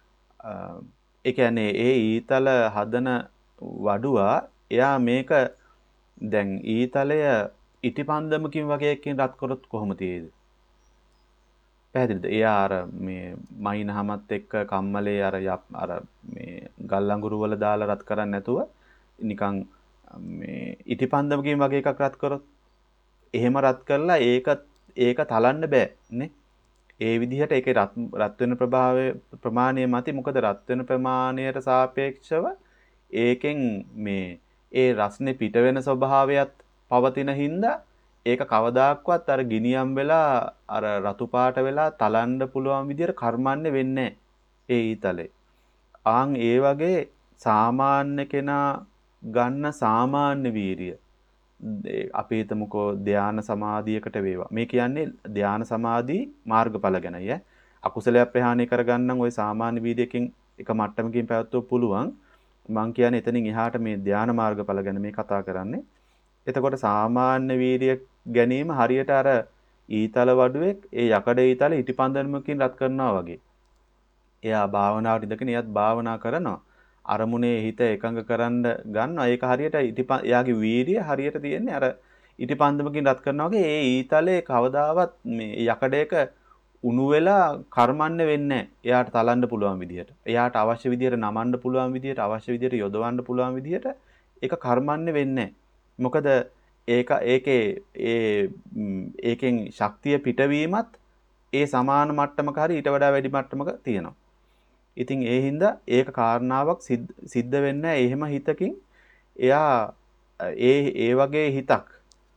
ඒ කියන්නේ ඒ ඊතල හදන වඩුවා එයා මේක දැන් ඊතලය ඉටිපන්දමකින් වගේ එකකින් රත් කරොත් කොහොම තියෙයිද? පැහැදිලිද? එයා අර මේ මයින්හමත් එක්ක කම්මලේ අර අර මේ ගල් අඟුරු වල දාලා රත් කරන්නේ නැතුව නිකන් මේ ඉටිපන්දමකින් වගේ එකක් රත් කරොත් එහෙම රත් කරලා ඒක ඒක තලන්න බෑ නේ. ඒ විදිහට ඒකේ රත් රත් වෙන ප්‍රභාවය ප්‍රමාණය මත මොකද රත් වෙන ප්‍රමාණයට සාපේක්ෂව ඒකෙන් මේ ඒ රස්නේ පිට වෙන ස්වභාවයත් පවතින හින්දා ඒක කවදාක්වත් අර ගිනියම් වෙලා අර රතු පාට වෙලා තලන්න පුළුවන් විදිහට කර්මන්නේ වෙන්නේ ඒ ඊතලේ. ආන් ඒ වගේ සාමාන්‍ය කෙනා ගන්න සාමාන්‍ය වීරිය අපි හිතමුකෝ ධානා සමාධියකට වේවා. මේ කියන්නේ ධානා සමාධි මාර්ගඵල ගැනයි ඈ. අකුසලයක් ප්‍රහාණය කරගන්නම් ওই සාමාන්‍ය වීර්යයෙන් එක මට්ටමකින් පැවැත්වුව පුළුවන්. මං කියන්නේ එතනින් එහාට මේ ධානා මාර්ගඵල ගැන මේ කතා කරන්නේ. එතකොට සාමාන්‍ය වීර්ය ගැනීම හරියට අර ඊතල වඩුවෙක් ඒ යකඩ ඊතල ඉටිපන්දනමකින් රත් කරනවා වගේ. එයා භාවනාවට ඉඳගෙන එයාත් භාවනා කරනවා. අරමුණේ හිත එකඟ කරන්න ගන්නවා. ඒක හරියට ඉටිපන් එයාගේ වීර්ය හරියට තියෙන්නේ අර ඉටිපන්දමකින් රත් කරනවා වගේ ඒ ඊතලේ කවදාවත් මේ යකඩයක උණු වෙලා කර්මන්නේ වෙන්නේ නැහැ. එයාට තලන්න පුළුවන් විදියට. එයාට අවශ්‍ය විදියට නමන්න පුළුවන් විදියට අවශ්‍ය විදියට යොදවන්න පුළුවන් විදියට ඒක කර්මන්නේ වෙන්නේ නැහැ. මොකද ඒක ඒකේ ඒ ඒකෙන් ශක්තිය පිටවීමත් ඒ සමාන මට්ටමක හරි ඊට වඩා වැඩි මට්ටමක තියෙනවා. ඉතින් ඒ හින්දා ඒක කාරණාවක් සිද්ධ වෙන්නේ එහෙම හිතකින් එයා ඒ ඒ වගේ හිතක්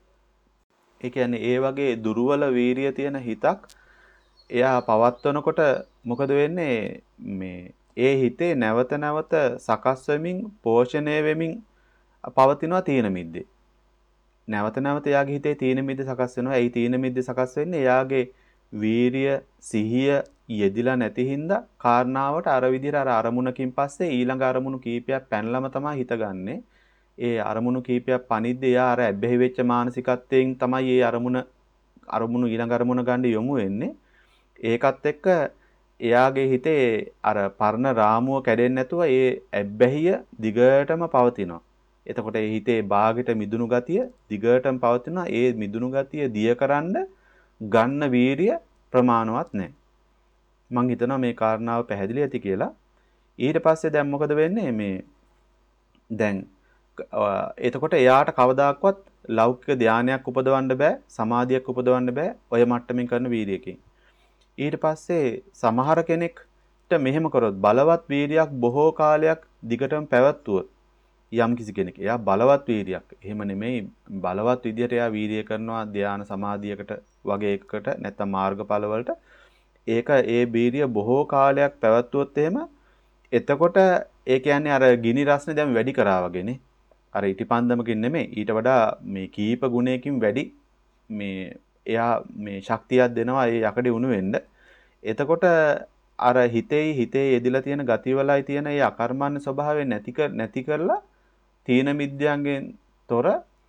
ඒ කියන්නේ ඒ වගේ දුර්වල වීරිය තියෙන හිතක් එයා පවත්වනකොට මොකද වෙන්නේ මේ ඒ හිතේ නැවත නැවත සකස් වෙමින් පෝෂණය වෙමින් පවතිනවා තීන මිද්දේ. නැවත නැවත එයාගේ හිතේ තීන මිද්ද සකස් වෙනවා. ඒ තීන මිද්ද සකස් වෙන්නේ එයාගේ වීරිය සිහිය යෙදිලා නැති හින්දා කාරණාවට අර විදිහට අර අරමුණකින් පස්සේ ඊළඟ අරමුණු කීපයක් පැනලම තමයි හිතගන්නේ. ඒ අරමුණු කීපයක් පනිද්දී එයා අර ඇබ්බැහි වෙච්ච මානසිකත්වයෙන් තමයි ඒ අරමුණ අරමුණු ඊළඟ අරමුණ ගන්න යොමු වෙන්නේ. ඒකත් එක්ක එයාගේ හිතේ අර පරණ රාමුව කැඩෙන්නේ නැතුව ඒ ඇබ්බැහිය දිගටම පවතිනවා. එතකොට ඒ හිතේ බාගෙට මිදුණු ගතිය දිගටම පවතිනවා. ඒ මිදුණු ගතිය දියකරන්න ගන්න වීරිය ප්‍රමාණවත් නැහැ. මං හිතනවා මේ කාරණාව පැහැදිලි ඇති කියලා. ඊට පස්සේ දැන් මොකද වෙන්නේ මේ දැන් එතකොට එයාට කවදාක්වත් ලෞකික ධානයක් උපදවන්න බෑ, සමාධියක් උපදවන්න බෑ ඔය මට්ටමින් කරන වීරියකින්. ඊට පස්සේ සමහර කෙනෙක්ට මෙහෙම කරොත් බලවත් වීරියක් බොහෝ කාලයක් දිගටම පැවැත්වුවොත් යම් කිසි කෙනෙක් එයා බලවත් වීරියක් එහෙම නෙමෙයි බලවත් විදියට එයා වීරිය කරනවා ධානා සමාධියකට වගේ එකකට නැත්නම් මාර්ගඵල වලට ඒක ඒ වීරිය බොහෝ කාලයක් පැවැත්වුවොත් එහෙම එතකොට ඒ කියන්නේ අර ගිනි රස්නේ දැන් වැඩි කරා වගේනේ අර ඉටිපන්දමකින් නෙමෙයි ඊට වඩා මේ කීප ගුණයකින් වැඩි මේ එයා මේ ශක්තියක් දෙනවා ඒ යකඩේ උණු වෙන්න. එතකොට අර හිතේ හිතේ යෙදිලා තියෙන ගතිවලයි තියෙන ඒ අකර්මණ්‍ය ස්වභාවය නැති නැති කරලා තීන මිද්‍යයන්ගෙන් තොර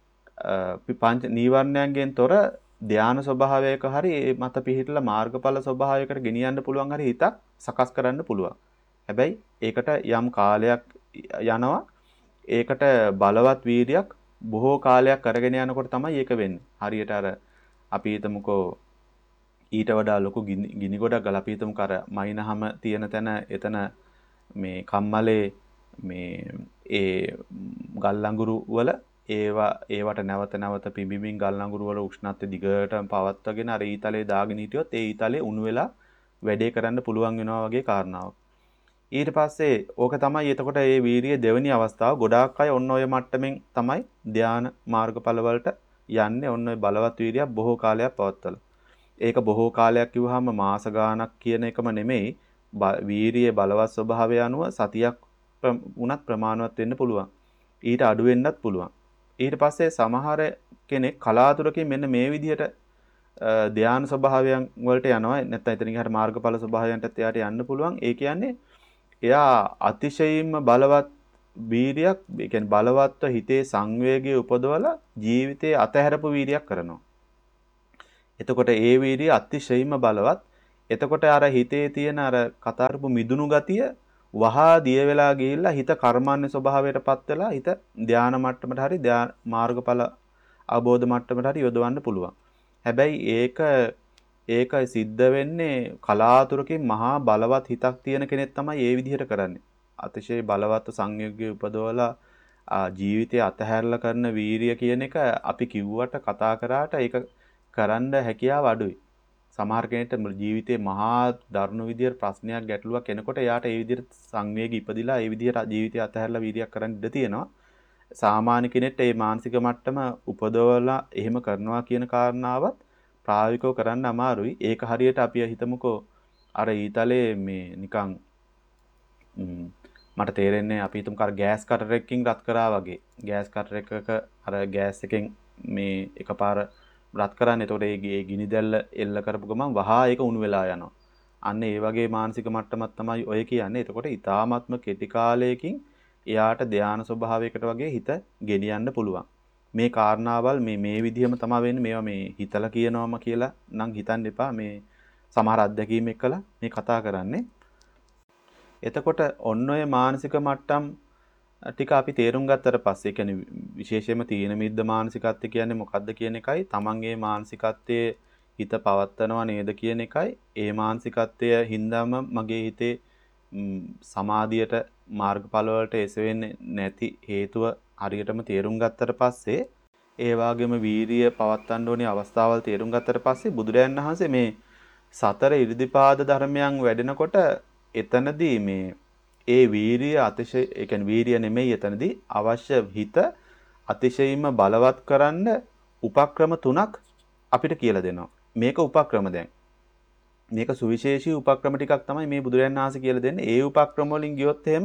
පංච නීවරණයන්ගෙන් තොර ධානා ස්වභාවයක හරි ඒ මත පිහිටලා මාර්ගඵල ස්වභාවයකට ගෙනියන්න පුළුවන් හරි හිතක් සකස් කරන්න පුළුවන්. හැබැයි ඒකට යම් කාලයක් යනවා. ඒකට බලවත් වීර්යයක් බොහෝ කාලයක් කරගෙන යනකොට තමයි ඒක වෙන්නේ. හරියට අර අපි හිතමුකෝ ඊට වඩා ලොකු ගිනි ගොඩක් ගල අපි හිතමුකෝ අර මයින්හම තියෙන තැන එතන මේ කම්මලේ මේ ඒ ගල් අඟුරු වල ඒවා ඒවට නැවත නැවත පිඹිමින් ගල් නඟුරු වල උෂ්ණත්වය දිගටම පවත්වාගෙන අර ඊතලයේ දාගෙන හිටියොත් ඒ ඊතලයේ උණු වෙලා වැඩේ කරන්න පුළුවන් වෙනවා වගේ කාරණාවක්. ඊට පස්සේ ඕක තමයි එතකොට මේ වීරිය දෙවෙනි අවස්ථාව. ගොඩාක් අය ඔන්න ඔය මට්ටමින් තමයි ධාන මාර්ගඵල වලට යන්නේ. ඔන්න ඔය බලවත් වීරියක් බොහෝ කාලයක් පවත්වලා. ඒක බොහෝ කාලයක් කිව්වහම මාස ගාණක් කියන එකම නෙමෙයි. වීරියේ බලවත් ස්වභාවය අනුව සතියක් වුණත් ප්‍රමාණවත් වෙන්න පුළුවන්. ඊට අඩු වෙන්නත් පුළුවන්. ඊට පස්සේ සමහර කෙනෙක් කලාතුරකින් මෙන්න මේ විදිහට ධාන ස්වභාවයන් වලට යනවා. නැත්නම් එතනින් හරිය මාර්ගඵල ස්වභාවයන්ටත් එයාට යන්න පුළුවන්. ඒ කියන්නේ එයා අතිශයින්ම බලවත් වීරියක්, ඒ කියන්නේ බලවත්ව හිතේ සංවේගය උපදවලා ජීවිතේ අතහැරපු වීරියක් කරනවා. එතකොට ඒ වීරිය අතිශයින්ම බලවත්. එතකොට අර හිතේ තියෙන අර කතා කරපු මිදුණු ගතිය වහා දිය වෙලා ගිහිල්ලා හිත කර්මන්නේ ස්වභාවයටපත් වෙලා හිත ධානා මට්ටමට හරි මාර්ගඵල අවබෝධ මට්ටමට හරි යොදවන්න පුළුවන්. හැබැයි ඒක ඒක සිද්ධ වෙන්නේ කලාතුරකින් මහා බලවත් හිතක් තියෙන කෙනෙක් තමයි ඒ විදිහට කරන්නේ. අතිශය බලවත් සංයෝගය උපදවලා ජීවිතය අතහැරලා කරන වීරිය කියන එක අපි කිව්වට කතා කරාට ඒක කරන්න හැකියාව අඩුයි. සමහර කෙනෙක්ට ජීවිතේ මහා දරුණු විදියට ප්‍රශ්නයක් ගැටලුවක් එනකොට එයාට ඒ විදිහට සංවේගී ඉපදිලා ඒ විදිහට ජීවිතය අතහැරලා වීරියක් කරන්න ඉඩ තියෙනවා. සාමාන්‍ය කෙනෙක්ට මේ මානසික මට්ටම උපදවලා එහෙම කරනවා කියන කාරණාවත් ප්‍රායෝගිකව කරන්න අමාරුයි. ඒක හරියට අපි හිතමුකෝ අර ඊතලේ මේ නිකන් මට තේරෙන්නේ අපි හිතමුකෝ අර ගෑස් කටර් එකකින් රත් කරා වගේ. ගෑස් කටර් එකක අර ගෑස් එකෙන් මේ එකපාර රත් කරන්නේ. එතකොට ඒ ගිනි දැල්ල එල්ල කරපු ගමන් වහා ඒක උණු වෙලා යනවා. අන්න ඒ වගේ මානසික මට්ටමක් තමයි ඔය කියන්නේ. එතකොට ඊ타ත්ම කෙටි කාලයකින් එයාට ධානා ස්වභාවයකට වගේ හිත ගෙනියන්න පුළුවන්. මේ කාරණාවල් මේ මේ විදිහම තමයි වෙන්නේ. මේවා මේ හිතලා කියනවම කියලා නම් හිතන්න එපා. මේ සමහර අත්දැකීම් එක්කලා මේ කතා කරන්නේ. එතකොට ඔන්න ඔය මානසික මට්ටම් ටික අපි තේරුම් ගත්තට පස්සේ කියන්නේ විශේෂයෙන්ම තීන මිද්ද මානසිකත්වය කියන්නේ මොකක්ද කියන එකයි, තමන්ගේ මානසිකත්වයේ හිත පවත්නවා නේද කියන එකයි, ඒ මානසිකත්වය හින්දාම මගේ හිතේ සමාධියට මාර්ගඵල වලට එසවෙන්නේ නැති හේතුව හරියටම තේරුම් ගත්තට පස්සේ, ඒ වගේම වීරිය පවත්වන්න ඕනේ අවස්ථාවල් තේරුම් ගත්තට පස්සේ බුදුරයන් වහන්සේ මේ සතර ඉරිදිපාද ධර්මයන් වැඩෙනකොට එතනදී මේ ඒ වීරිය අතිශය ඒ කියන්නේ වීරිය නෙමෙයි එතනදී අවශ්‍ය හිත අතිශයින්ම බලවත් කරන්න උපක්‍රම තුනක් අපිට කියලා දෙනවා. මේක උපක්‍රම දැන්. මේක සුවිශේෂී උපක්‍රම ටිකක් තමයි මේ බුදුරයන් වහන්සේ කියලා දෙන්නේ. ඒ උපක්‍රම වලින් ගියොත් එහෙම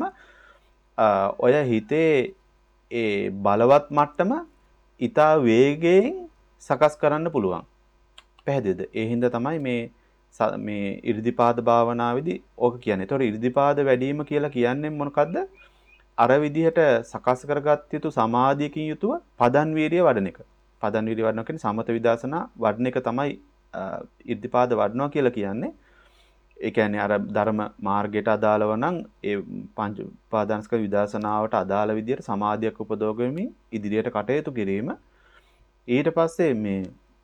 ඔය හිතේ ඒ බලවත් මට්ටම ඊට වේගයෙන් සකස් කරන්න පුළුවන්. පැහැදිලිද? ඒ හින්දා තමයි මේ මේ ඉරිදිපාද භාවනාවේදී ඕක කියන්නේ. ඒතකොට ඉරිදිපාද වැඩිම කියලා කියන්නේ මොනකද්ද? අර විදිහට සකස් කරගත් යුතු සමාධියකින් යුතුව පදන් වීරිය වඩන එක. පදන් වීරිය වඩනවා කියන්නේ සමත විදර්ශනා වඩන එක තමයි ඉරිදිපාද වඩනවා කියලා කියන්නේ. ඒ කියන්නේ අර ධර්ම මාර්ගයට අදාළව නම් ඒ පංච උපාදානස්ක විදර්ශනාවට අදාළ විදිහට සමාධියක් උපදවගමින් ඉදිරියට කටයුතු කිරීම. ඊට පස්සේ මේ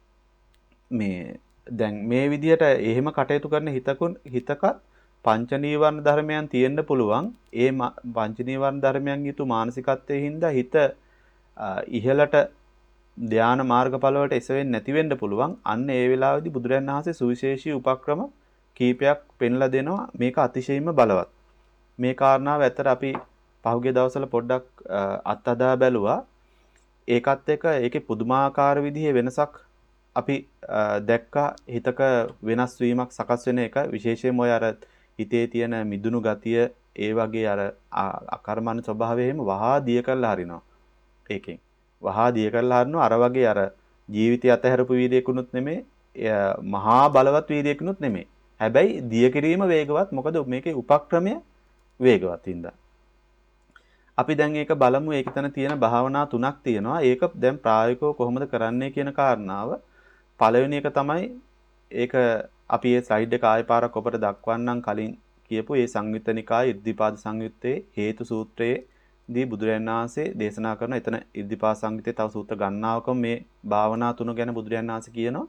මේ දැන් මේ විදිහට එහෙම කටයුතු කරන හිතකුන් හිතකත් පංච නීවරණ ධර්මයන් තියෙන්න පුළුවන්. ඒ පංච නීවරණ ධර්මයන් යුතු මානසිකත්වයේ හින්දා හිත ඉහළට ධානා මාර්ගඵල වලට එසවෙන්නේ නැති වෙන්න පුළුවන්. අන්න ඒ වෙලාවේදී බුදුරජාණන් වහන්සේ සුවිශේෂී උපක්‍රම කීපයක් පෙන්ලා දෙනවා. මේක අතිශයින්ම බලවත්. මේ කාරණාව ඇත්තට අපි පහුගිය දවස්වල පොඩ්ඩක් අත්හදා බැලුවා. ඒකත් එක්ක ඒකේ පුදුමාකාර විදිහේ වෙනසක් අපි දැක්කා. හිතක වෙනස් වීමක් සකස් වෙන එක විශේෂයෙන්ම ඔය අර හිතේ තියෙන මිදුණු ගතිය ඒ වගේ අර අකර්මණ ස්වභාවය එහෙම වහා දිය කරලා හරිනවා. ඒකෙන් වහා දිය කරලා හරිනවා. අර වගේ අර ජීවිතය අතහැරපු වීර්යයකුනුත් නෙමෙයි, මහා බලවත් වීර්යයකුනුත් නෙමෙයි. හැබැයි දිය කිරීම වේගවත්. මොකද මේකේ උපක්‍රමය වේගවත් හින්දා. අපි දැන් ඒක බලමු. ඒක තන තියෙන භාවනා තුනක් තියෙනවා. ඒක දැන් ප්‍රායෝගිකව කොහොමද කරන්නේ කියන කාරණාව. පළවෙනි එක තමයි ඒක අපි මේ ස්ලයිඩ් එක ආයෙ පාරක් ඔබට දක්වන්නම්. කලින් කියපු මේ සංයුත්ත නිකාය ඉර්ධිපාද සංයුත්තේ හේතු සූත්‍රයේ දී බුදුරජාණන් වහන්සේ දේශනා කරන එතන ඉර්ධිපාද සංයුත්තේ තව සූත්‍ර ගණනාවකම මේ භාවනා තුන ගැන බුදුරජාණන් වහන්සේ කියනවා.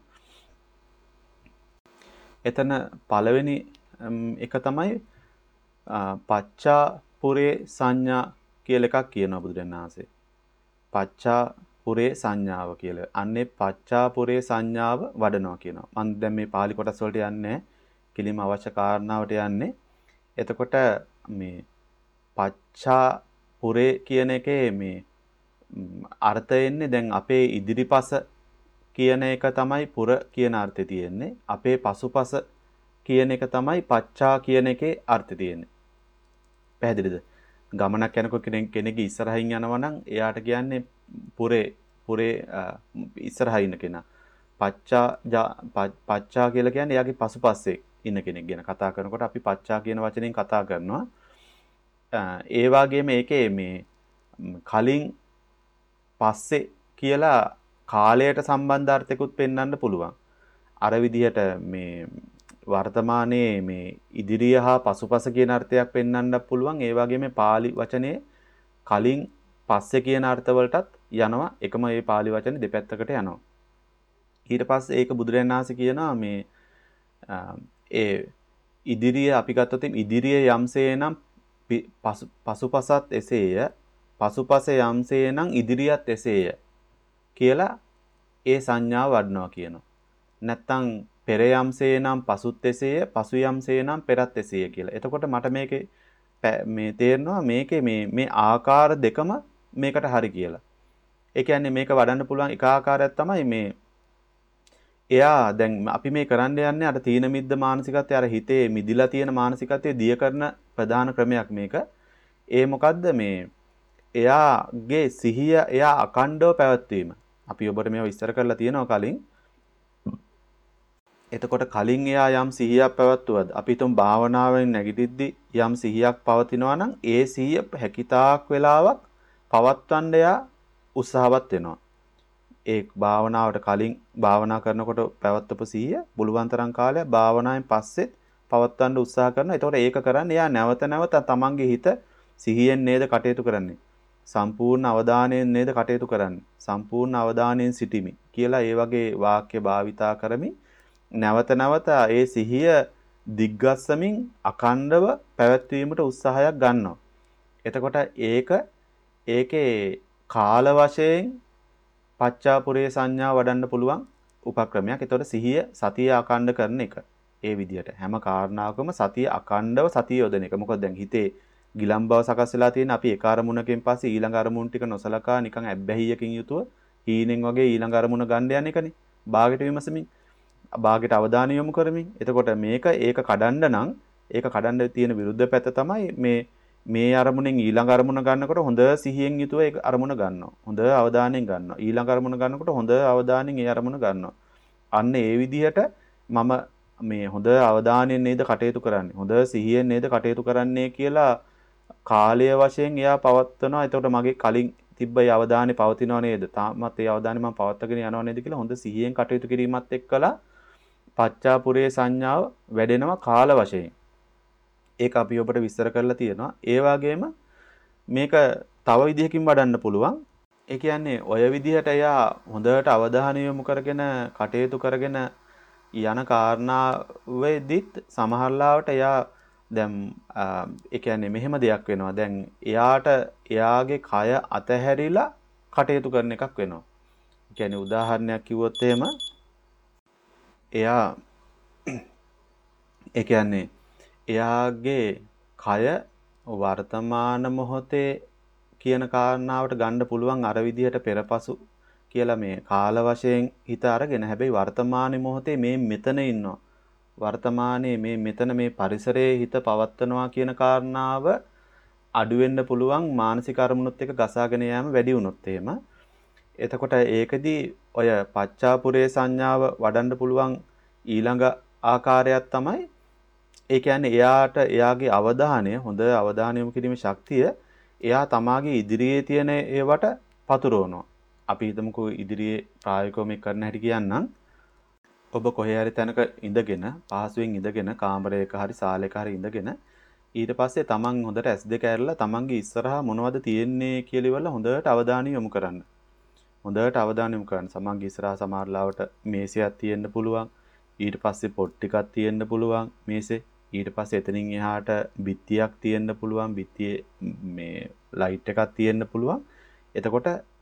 එතන පළවෙනි එක තමයි පච්චා පුරේ සංඥා කියලා එකක් කියනවා බුදුරජාණන් වහන්සේ. පච්චා පුරේ සංඥාව කියලා. අන්නේ පච්චා පුරේ සංඥාව වඩනවා කියනවා. මම දැන් මේ pāli කොටස් වලට යන්නේ කිලිම අවශ්‍ය කාරණාවට යන්නේ. එතකොට මේ පච්චා පුරේ කියන එකේ මේ අර්ථය එන්නේ දැන් අපේ ඉදිරිපස කියන එක තමයි පුර කියන අර්ථය තියෙන්නේ. අපේ පසුපස කියන එක තමයි පච්චා කියන එකේ අර්ථය තියෙන්නේ. පැහැදිලිද? ගමනක් යනකොට කෙනෙක් කෙනෙක්ගේ ඉස්සරහින් යනවා නම් එයාට කියන්නේ පුරේ පුරේ ඉස්සරහින් ඉන්න කෙනා. පච්චා පච්චා කියලා කියන්නේ එයාගේ පසුපස්සේ ඉන්න කෙනෙක් ගැන කතා කරනකොට අපි පච්චා කියන වචنين කතා කරනවා. ඒ වගේම ඒකේ මේ කලින් පස්සේ කියලා කාලයට සම්බන්ධ අර්ථයකුත් පෙන්වන්න පුළුවන්. අර විදිහට මේ වර්තමානයේ මේ ඉදිරිය හා පසුපස කියන අර්ථයක් පෙන්වන්නත් පුළුවන්. ඒ වගේම pāli වචනේ කලින් පස්සේ කියන අර්ථවලටත් යනවා. එකම මේ pāli වචනේ දෙපැත්තකට යනවා. ඊට පස්සේ ඒක බුදුරජාණන් වහන්සේ කියනවා මේ ඒ ඉදිරිය අපි ගත්තොත් ඉදිරිය යම්සේ නම් පසුපසත් එසේය, පසුපස යම්සේ නම් ඉදිරියත් එසේය කියලා ඒ සංඥාව වඩනවා කියනවා. නැත්තම් පෙර යම්සේ නම් පසුත් එසේය, පසු යම්සේ නම් පෙරත් එසේය කියලා. එතකොට මට මේකේ මේ තේරෙනවා මේකේ මේ මේ ආකාර දෙකම මේකට හරි කියලා. ඒ කියන්නේ මේක වඩන්න පුළුවන් එක ආකාරයක් තමයි මේ එයා දැන් අපි මේ කරන්න යන්නේ අර තීන මිද්ද මානසිකත්වය අර හිතේ මිදිලා තියෙන මානසිකත්වය දිය කරන ප්‍රධාන ක්‍රමයක් මේක. ඒ මොකද්ද මේ එයාගේ සිහිය එයා අකණ්ඩව පැවැත්වීම. අපි ඔබට මේව විස්තර කරලා තියෙනවා කලින්. එතකොට කලින් එයා යම් සිහියක් පැවැත්වුවද අපි තුන් භාවනාවෙන් නැගිටිද්දි යම් සිහියක් පවතිනවා නම් ඒ සිහිය හැකිතාක් වෙලාවක් පවත්වන්න එයා උත්සාහවත් වෙනවා. ඒ භාවනාවට කලින් භාවනා කරනකොට පැවැත්වපු සිහිය බුලුවන් තරම් කාලයක් භාවනාවෙන් පස්සෙත් පවත්වන්න උත්සාහ කරනවා. එතකොට ඒක කරන්නේ එයා නැවත නැවත තමන්ගේ හිත සිහියෙන් නේද කටයුතු කරන්නේ. සම්පූර්ණ අවධානයෙන් නේද කටයුතු කරන්නේ. සම්පූර්ණ අවධානයෙන් සිටිමි කියලා ඒ වගේ වාක්‍ය භාවිතා කරමින් නැවත නැවත ඒ සිහිය දිග්ගස්සමින් අඛණ්ඩව පැවැත්වීමට උත්සාහයක් ගන්නවා. එතකොට ඒක ඒකේ කාල වශයෙන් පච්චාපුරේ සංඥා වඩන්න පුළුවන් උපක්‍රමයක්. ඒතකොට සිහිය සතිය අඛණ්ඩ කරන එක. ඒ විදිහට හැම කාරණාවකම සතිය අඛණ්ඩව සතිය යොදන එක. මොකද දැන් හිතේ ගිලම් බව සකස් වෙලා තියෙන අපි එක අරමුණකින් පස්සේ ඊළඟ අරමුණ ටික නොසලකා නිකන් ඇබ්බැහියකින් යුතුව හීනෙන් වගේ ඊළඟ අරමුණ ගන්න යන එකනේ. බාගෙට විමසමින් බාගෙට අවධානය යොමු කරමින්. එතකොට මේක ඒක කඩන්න නම් ඒක කඩන්න තියෙන විරුද්ධ පැත්ත තමයි මේ මේ අරමුණෙන් ඊළඟ අරමුණ ගන්නකොට හොඳ සිහියෙන් යුතුව ඒ අරමුණ ගන්නවා. හොඳ අවධානයෙන් ගන්නවා. ඊළඟ අරමුණ ගන්නකොට හොඳ අවධානයෙන් ඒ අරමුණ ගන්නවා. අන්න ඒ විදිහට මම මේ හොඳ අවධානයෙන් නේද කටයුතු කරන්නේ. හොඳ සිහියෙන් නේද කටයුතු කරන්නේ කියලා කාලය වශයෙන් එයා පවත්වනවා. එතකොට මගේ කලින් තිබ්බ ඒ අවධානය පවතිනව නේද? තාමත් ඒ අවධානය මම පවත්වාගෙන යනව නේද කියලා හොඳ සිහියෙන් කටයුතු කිරීමත් එක්කලා පච්චාපුරේ සංඥාව වැඩෙනවා කාල වශයෙන්. ඒක අපි ඔබට විස්තර කරලා තියෙනවා. ඒ වගේම මේක තව විදිහකින් වඩන්න පුළුවන්. ඒ කියන්නේ ඔය විදිහට එයා හොඳට අවධානය යොමු කරගෙන කටයුතු කරගෙන යන කාරණාවෙදිත් සමහරලාවට එයා දැන් ඒ කියන්නේ මෙහෙම දෙයක් වෙනවා. දැන් එයාට එයාගේ කය අතහැරිලා කටයුතු කරන එකක් වෙනවා. ඒ කියන්නේ උදාහරණයක් කිව්වොත් එහෙම එයා ඒ කියන්නේ එයාගේ කය වර්තමාන මොහොතේ කියන කාරණාවට ගන්න පුළුවන් අර විදිහට පෙරපසු කියලා මේ කාල වශයෙන් හිත අරගෙන හැබැයි වර්තමාන මොහොතේ මේ මෙතන ඉන්නවා. වර්තමානයේ මේ මෙතන මේ පරිසරයේ හිත පවත්වනවා කියන කාරණාව අඩු වෙන්න පුළුවන් මානසික අරමුණුත් එක්ක ගසාගෙන යෑම වැඩි වුණොත් එහෙම. එතකොට ඒකදී ඔය පච්චාපුරේ සංඥාව වඩන්න පුළුවන් ඊළඟ ආකාරයක් තමයි ඒ කියන්නේ එයාට එයාගේ අවධානය හොඳ අවධානය යොමු කිරීමේ ශක්තිය එයා තමාගේ ඉදිරියේ තියෙන ඒවට පතුරවනවා. අපි හිතමුකෝ ඉදිරියේ ප්‍රායෝගිකව මේක කරන්න හැටි කියන්නම්. ඔබ කොහේ හරි තැනක ඉඳගෙන පහසුවෙන් ඉඳගෙන කාමරයක හරි සාලයක හරි ඉඳගෙන ඊට පස්සේ තමන් හොඳට ඇස් දෙක ඇරලා තමන්ගේ ඉස්සරහා මොනවද තියෙන්නේ කියලා ඉවරලා හොඳට අවධානය යොමු කරන්න. හොඳට අවධානය යොමු කරන්න. සමන්ගේ ඉස්සරහා සමහරලාවට මේසයක් තියෙන්න පුළුවන්. ඊට පස්සේ පොත් ටිකක් තියෙන්න පුළුවන් මේසේ. ඊට පස්සේ එතනින් එහාට බිත්තියක් තියෙන්න පුළුවන්. බිත්තියේ මේ ලයිට් එකක් තියෙන්න පුළුවන්. එතකොට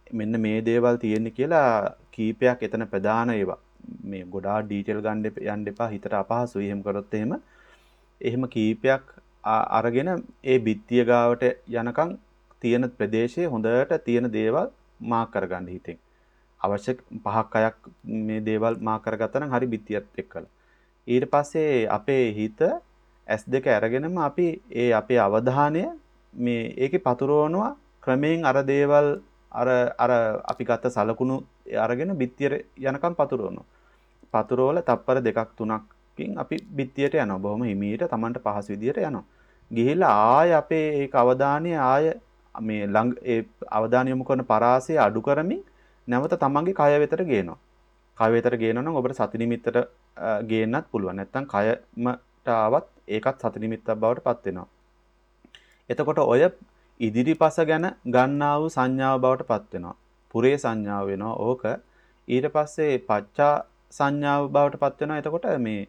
මෙන්න මේ දේවල් තියෙන්නේ කියලා කීපයක් එතන ප්‍රධාන ඒවා. මේ ගොඩාක් ඩීටේල් ගන්න යන්න එපා හිතට අපහසුයි එහෙම කරොත් එහෙම. එහෙම කීපයක් අරගෙන ඒ බිත්තිය ගාවට යනකම් තියෙන ප්‍රදේශයේ හොඳට තියෙන දේවල් මාක් කරගන්න හිතෙන්. අවශ්‍ය පහක් හයක් මේ දේවල් මාක් කරගත්තා නම් හරි බිත්තියත් එක්කලා. ඊට පස්සේ අපේ හිත ඇස් දෙක අරගෙනම අපි ඒ අපේ අවධානය මේ ඒකේ පතුරවනවා ක්‍රමයෙන් අර දේවල් අර අර අපි ගත්ත සලකුණු අරගෙන බිත්තියට යනකම් පතුරවනවා. පතුරවල තප්පර දෙකක් තුනක්කින් අපි බිත්තියට යනවා. බොහොම හිමීට Tamanට පහසු විදියට යනවා. ගිහිල්ලා ආය අපේ ඒක අවධානය ආය මේ ළඟ ඒ අවධානය යොමු කරන පරාසය අඩු කරමින් නැවත තමන්ගේ කය වෙතට ගේනවා. කය වෙතට ගේනවා නම් ඔබට සති නිමිත්තට ගේන්නත් පුළුවන්. නැත්නම් කයමට ආවත් ඒකත් සති නිමිත්තක් බවට පත් වෙනවා. එතකොට ඔය ඉදිරිපස ගැන ගන්නා වූ සංඥාව බවට පත් වෙනවා. පුරේ සංඥාව වෙනවා. ඕක ඊට පස්සේ පච්චා සංඥාව බවට පත් වෙනවා. එතකොට මේ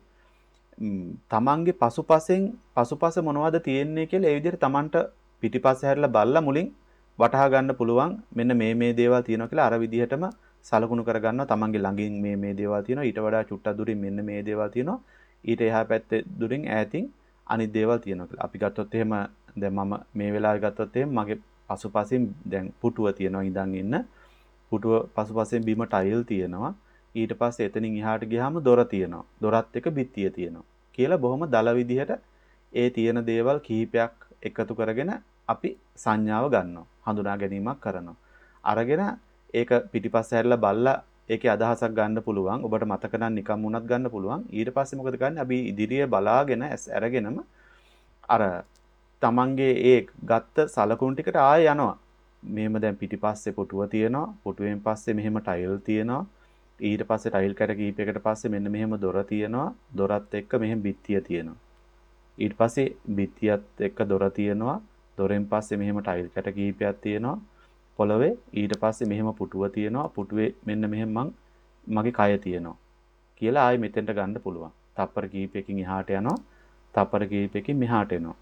තමන්ගේ පසුපසෙන් පසුපස මොනවද තියෙන්නේ කියලා ඒ විදිහට තමන්ට පිටිපස්ස හැරිලා බලලා මුලින් වටහා ගන්න පුළුවන් මෙන්න මේ මේ දේවල් තියෙනවා කියලා අර විදිහටම සලකුණු කරගන්නවා. තමන්ගේ ළඟින් මේ මේ දේවල් තියෙනවා. ඊට වඩා චුට්ටක් දුරින් මෙන්න මේ දේවල් තියෙනවා. ඊට එහා පැත්තේ දුරින් ඈතින් අනිත් දේවල් තියෙනවා කියලා. අපි ගත්තොත් එහෙම දැන් මම මේ වෙලාවේ ගත්තොත් එහෙම මගේ පසුපසින් දැන් පුටුව තියෙනවා ඉඳන් ඉන්න. පුටුව පසුපසෙන් බිම ටයිල් තියෙනවා. ඊට පස්සේ එතනින් එහාට ගියාම දොර තියෙනවා. දොරත් එක බිත්තිය තියෙනවා. කියලා බොහොම දල විදිහට ඒ තියෙන දේවල් කිහිපයක් එකතු කරගෙන අපි සංඥාව ගන්නවා. හඳුනා ගැනීමක් කරනවා. අරගෙන ඒක පිටිපස්ස හැරිලා බලලා ඒකේ අදහසක් ගන්න පුළුවන්. ඔබට මතක නම් නිකම් වුණත් ගන්න පුළුවන්. ඊට පස්සේ මොකද කරන්නේ? අපි ඉදිරියේ බලාගෙන ඇස් අරගෙනම අර තමන්ගේ ඒ ගත්ත සලකුණු ටිකට ආයෙ යනවා. මෙහෙම දැන් පිටිපස්සේ පුටුව තියෙනවා. පුටුවෙන් පස්සේ මෙහෙම ටයිල් තියෙනවා. ඊට පස්සේ ටයිල් කැට කීපයකට පස්සේ මෙන්න මෙහෙම දොර තියෙනවා. දොරත් එක්ක මෙහෙම බිත්තිය තියෙනවා. ඊට පස්සේ බිත්තියත් එක්ක දොර තියෙනවා. දොරෙන් පස්සේ මෙහෙම ටයිල් කැට කීපයක් තියෙනවා. පොළවේ ඊට පස්සේ මෙහෙම පුටුව තියෙනවා. පුටුවේ මෙන්න මෙහෙම මං මගේ කය තියෙනවා. කියලා ආයෙ මෙතෙන්ට ගන්න පුළුවන්. තප්පර කීපයකින් එහාට යනවා. තප්පර කීපයකින් මෙහාට එනවා.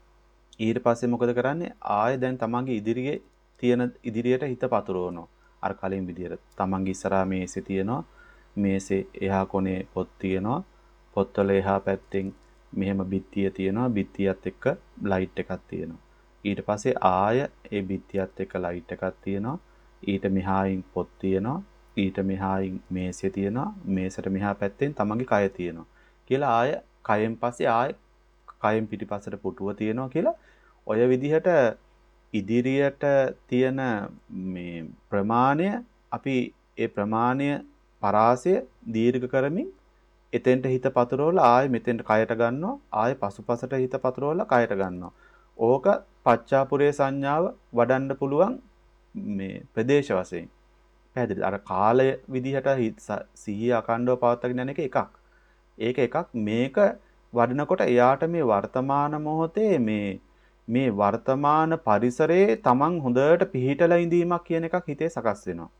ඊට පස්සේ මොකද කරන්නේ? ආයෙ දැන් තමන්ගේ ඉදිරියේ තියෙන ඉදිරියට හිත පතුරවනවා. අර කලින් විදියට තමන්ගේ ඉස්සරහා මේසේ තියෙනවා. මේසේ එහා කොනේ පොත් තියෙනවා. පොත්වල එහා පැත්තෙන් මෙහෙම බිත්තිය තියෙනවා. බිත්තියත් එක්ක ලයිට් එකක් තියෙනවා. ඊට පස්සේ ආය ඒ බිත්තියත් එක්ක ලයිට් එකක් තියෙනවා. ඊට මෙහායින් පොත් තියෙනවා. ඊට මෙහායින් මේසේ තියෙනවා. මේසට මෙහා පැත්තෙන් තමන්ගේ කය තියෙනවා. කියලා ආය කයෙන් පස්සේ ආය කයෙන් පිටිපස්සට පුටුව තියෙනවා කියලා ඔය විදිහට ඉදිරියට තියෙන මේ ප්‍රමාණය අපි ඒ ප්‍රමාණය පරාසය දීර්ඝ කරමින් එතෙන්ට හිත පතුරවලා ආයෙ මෙතෙන්ට කයට ගන්නවා. ආයෙ පසුපසට හිත පතුරවලා කයට ගන්නවා. ඕක පච්චාපුරේ සංඥාව වඩන්න පුළුවන් මේ ප්‍රදේශ වශයෙන්. පැහැදිලිද? අර කාලය විදිහට සිහිය අකණ්ඩව පවත්වාගෙන යන එක එකක්. ඒක එකක්. මේක වඩනකොට එයාට මේ වර්තමාන මොහොතේ මේ මේ වර්තමාන පරිසරයේ Taman හොඳට පිහිටලා ඉඳීමක් කියන එකක් හිතේ සකස් වෙනවා.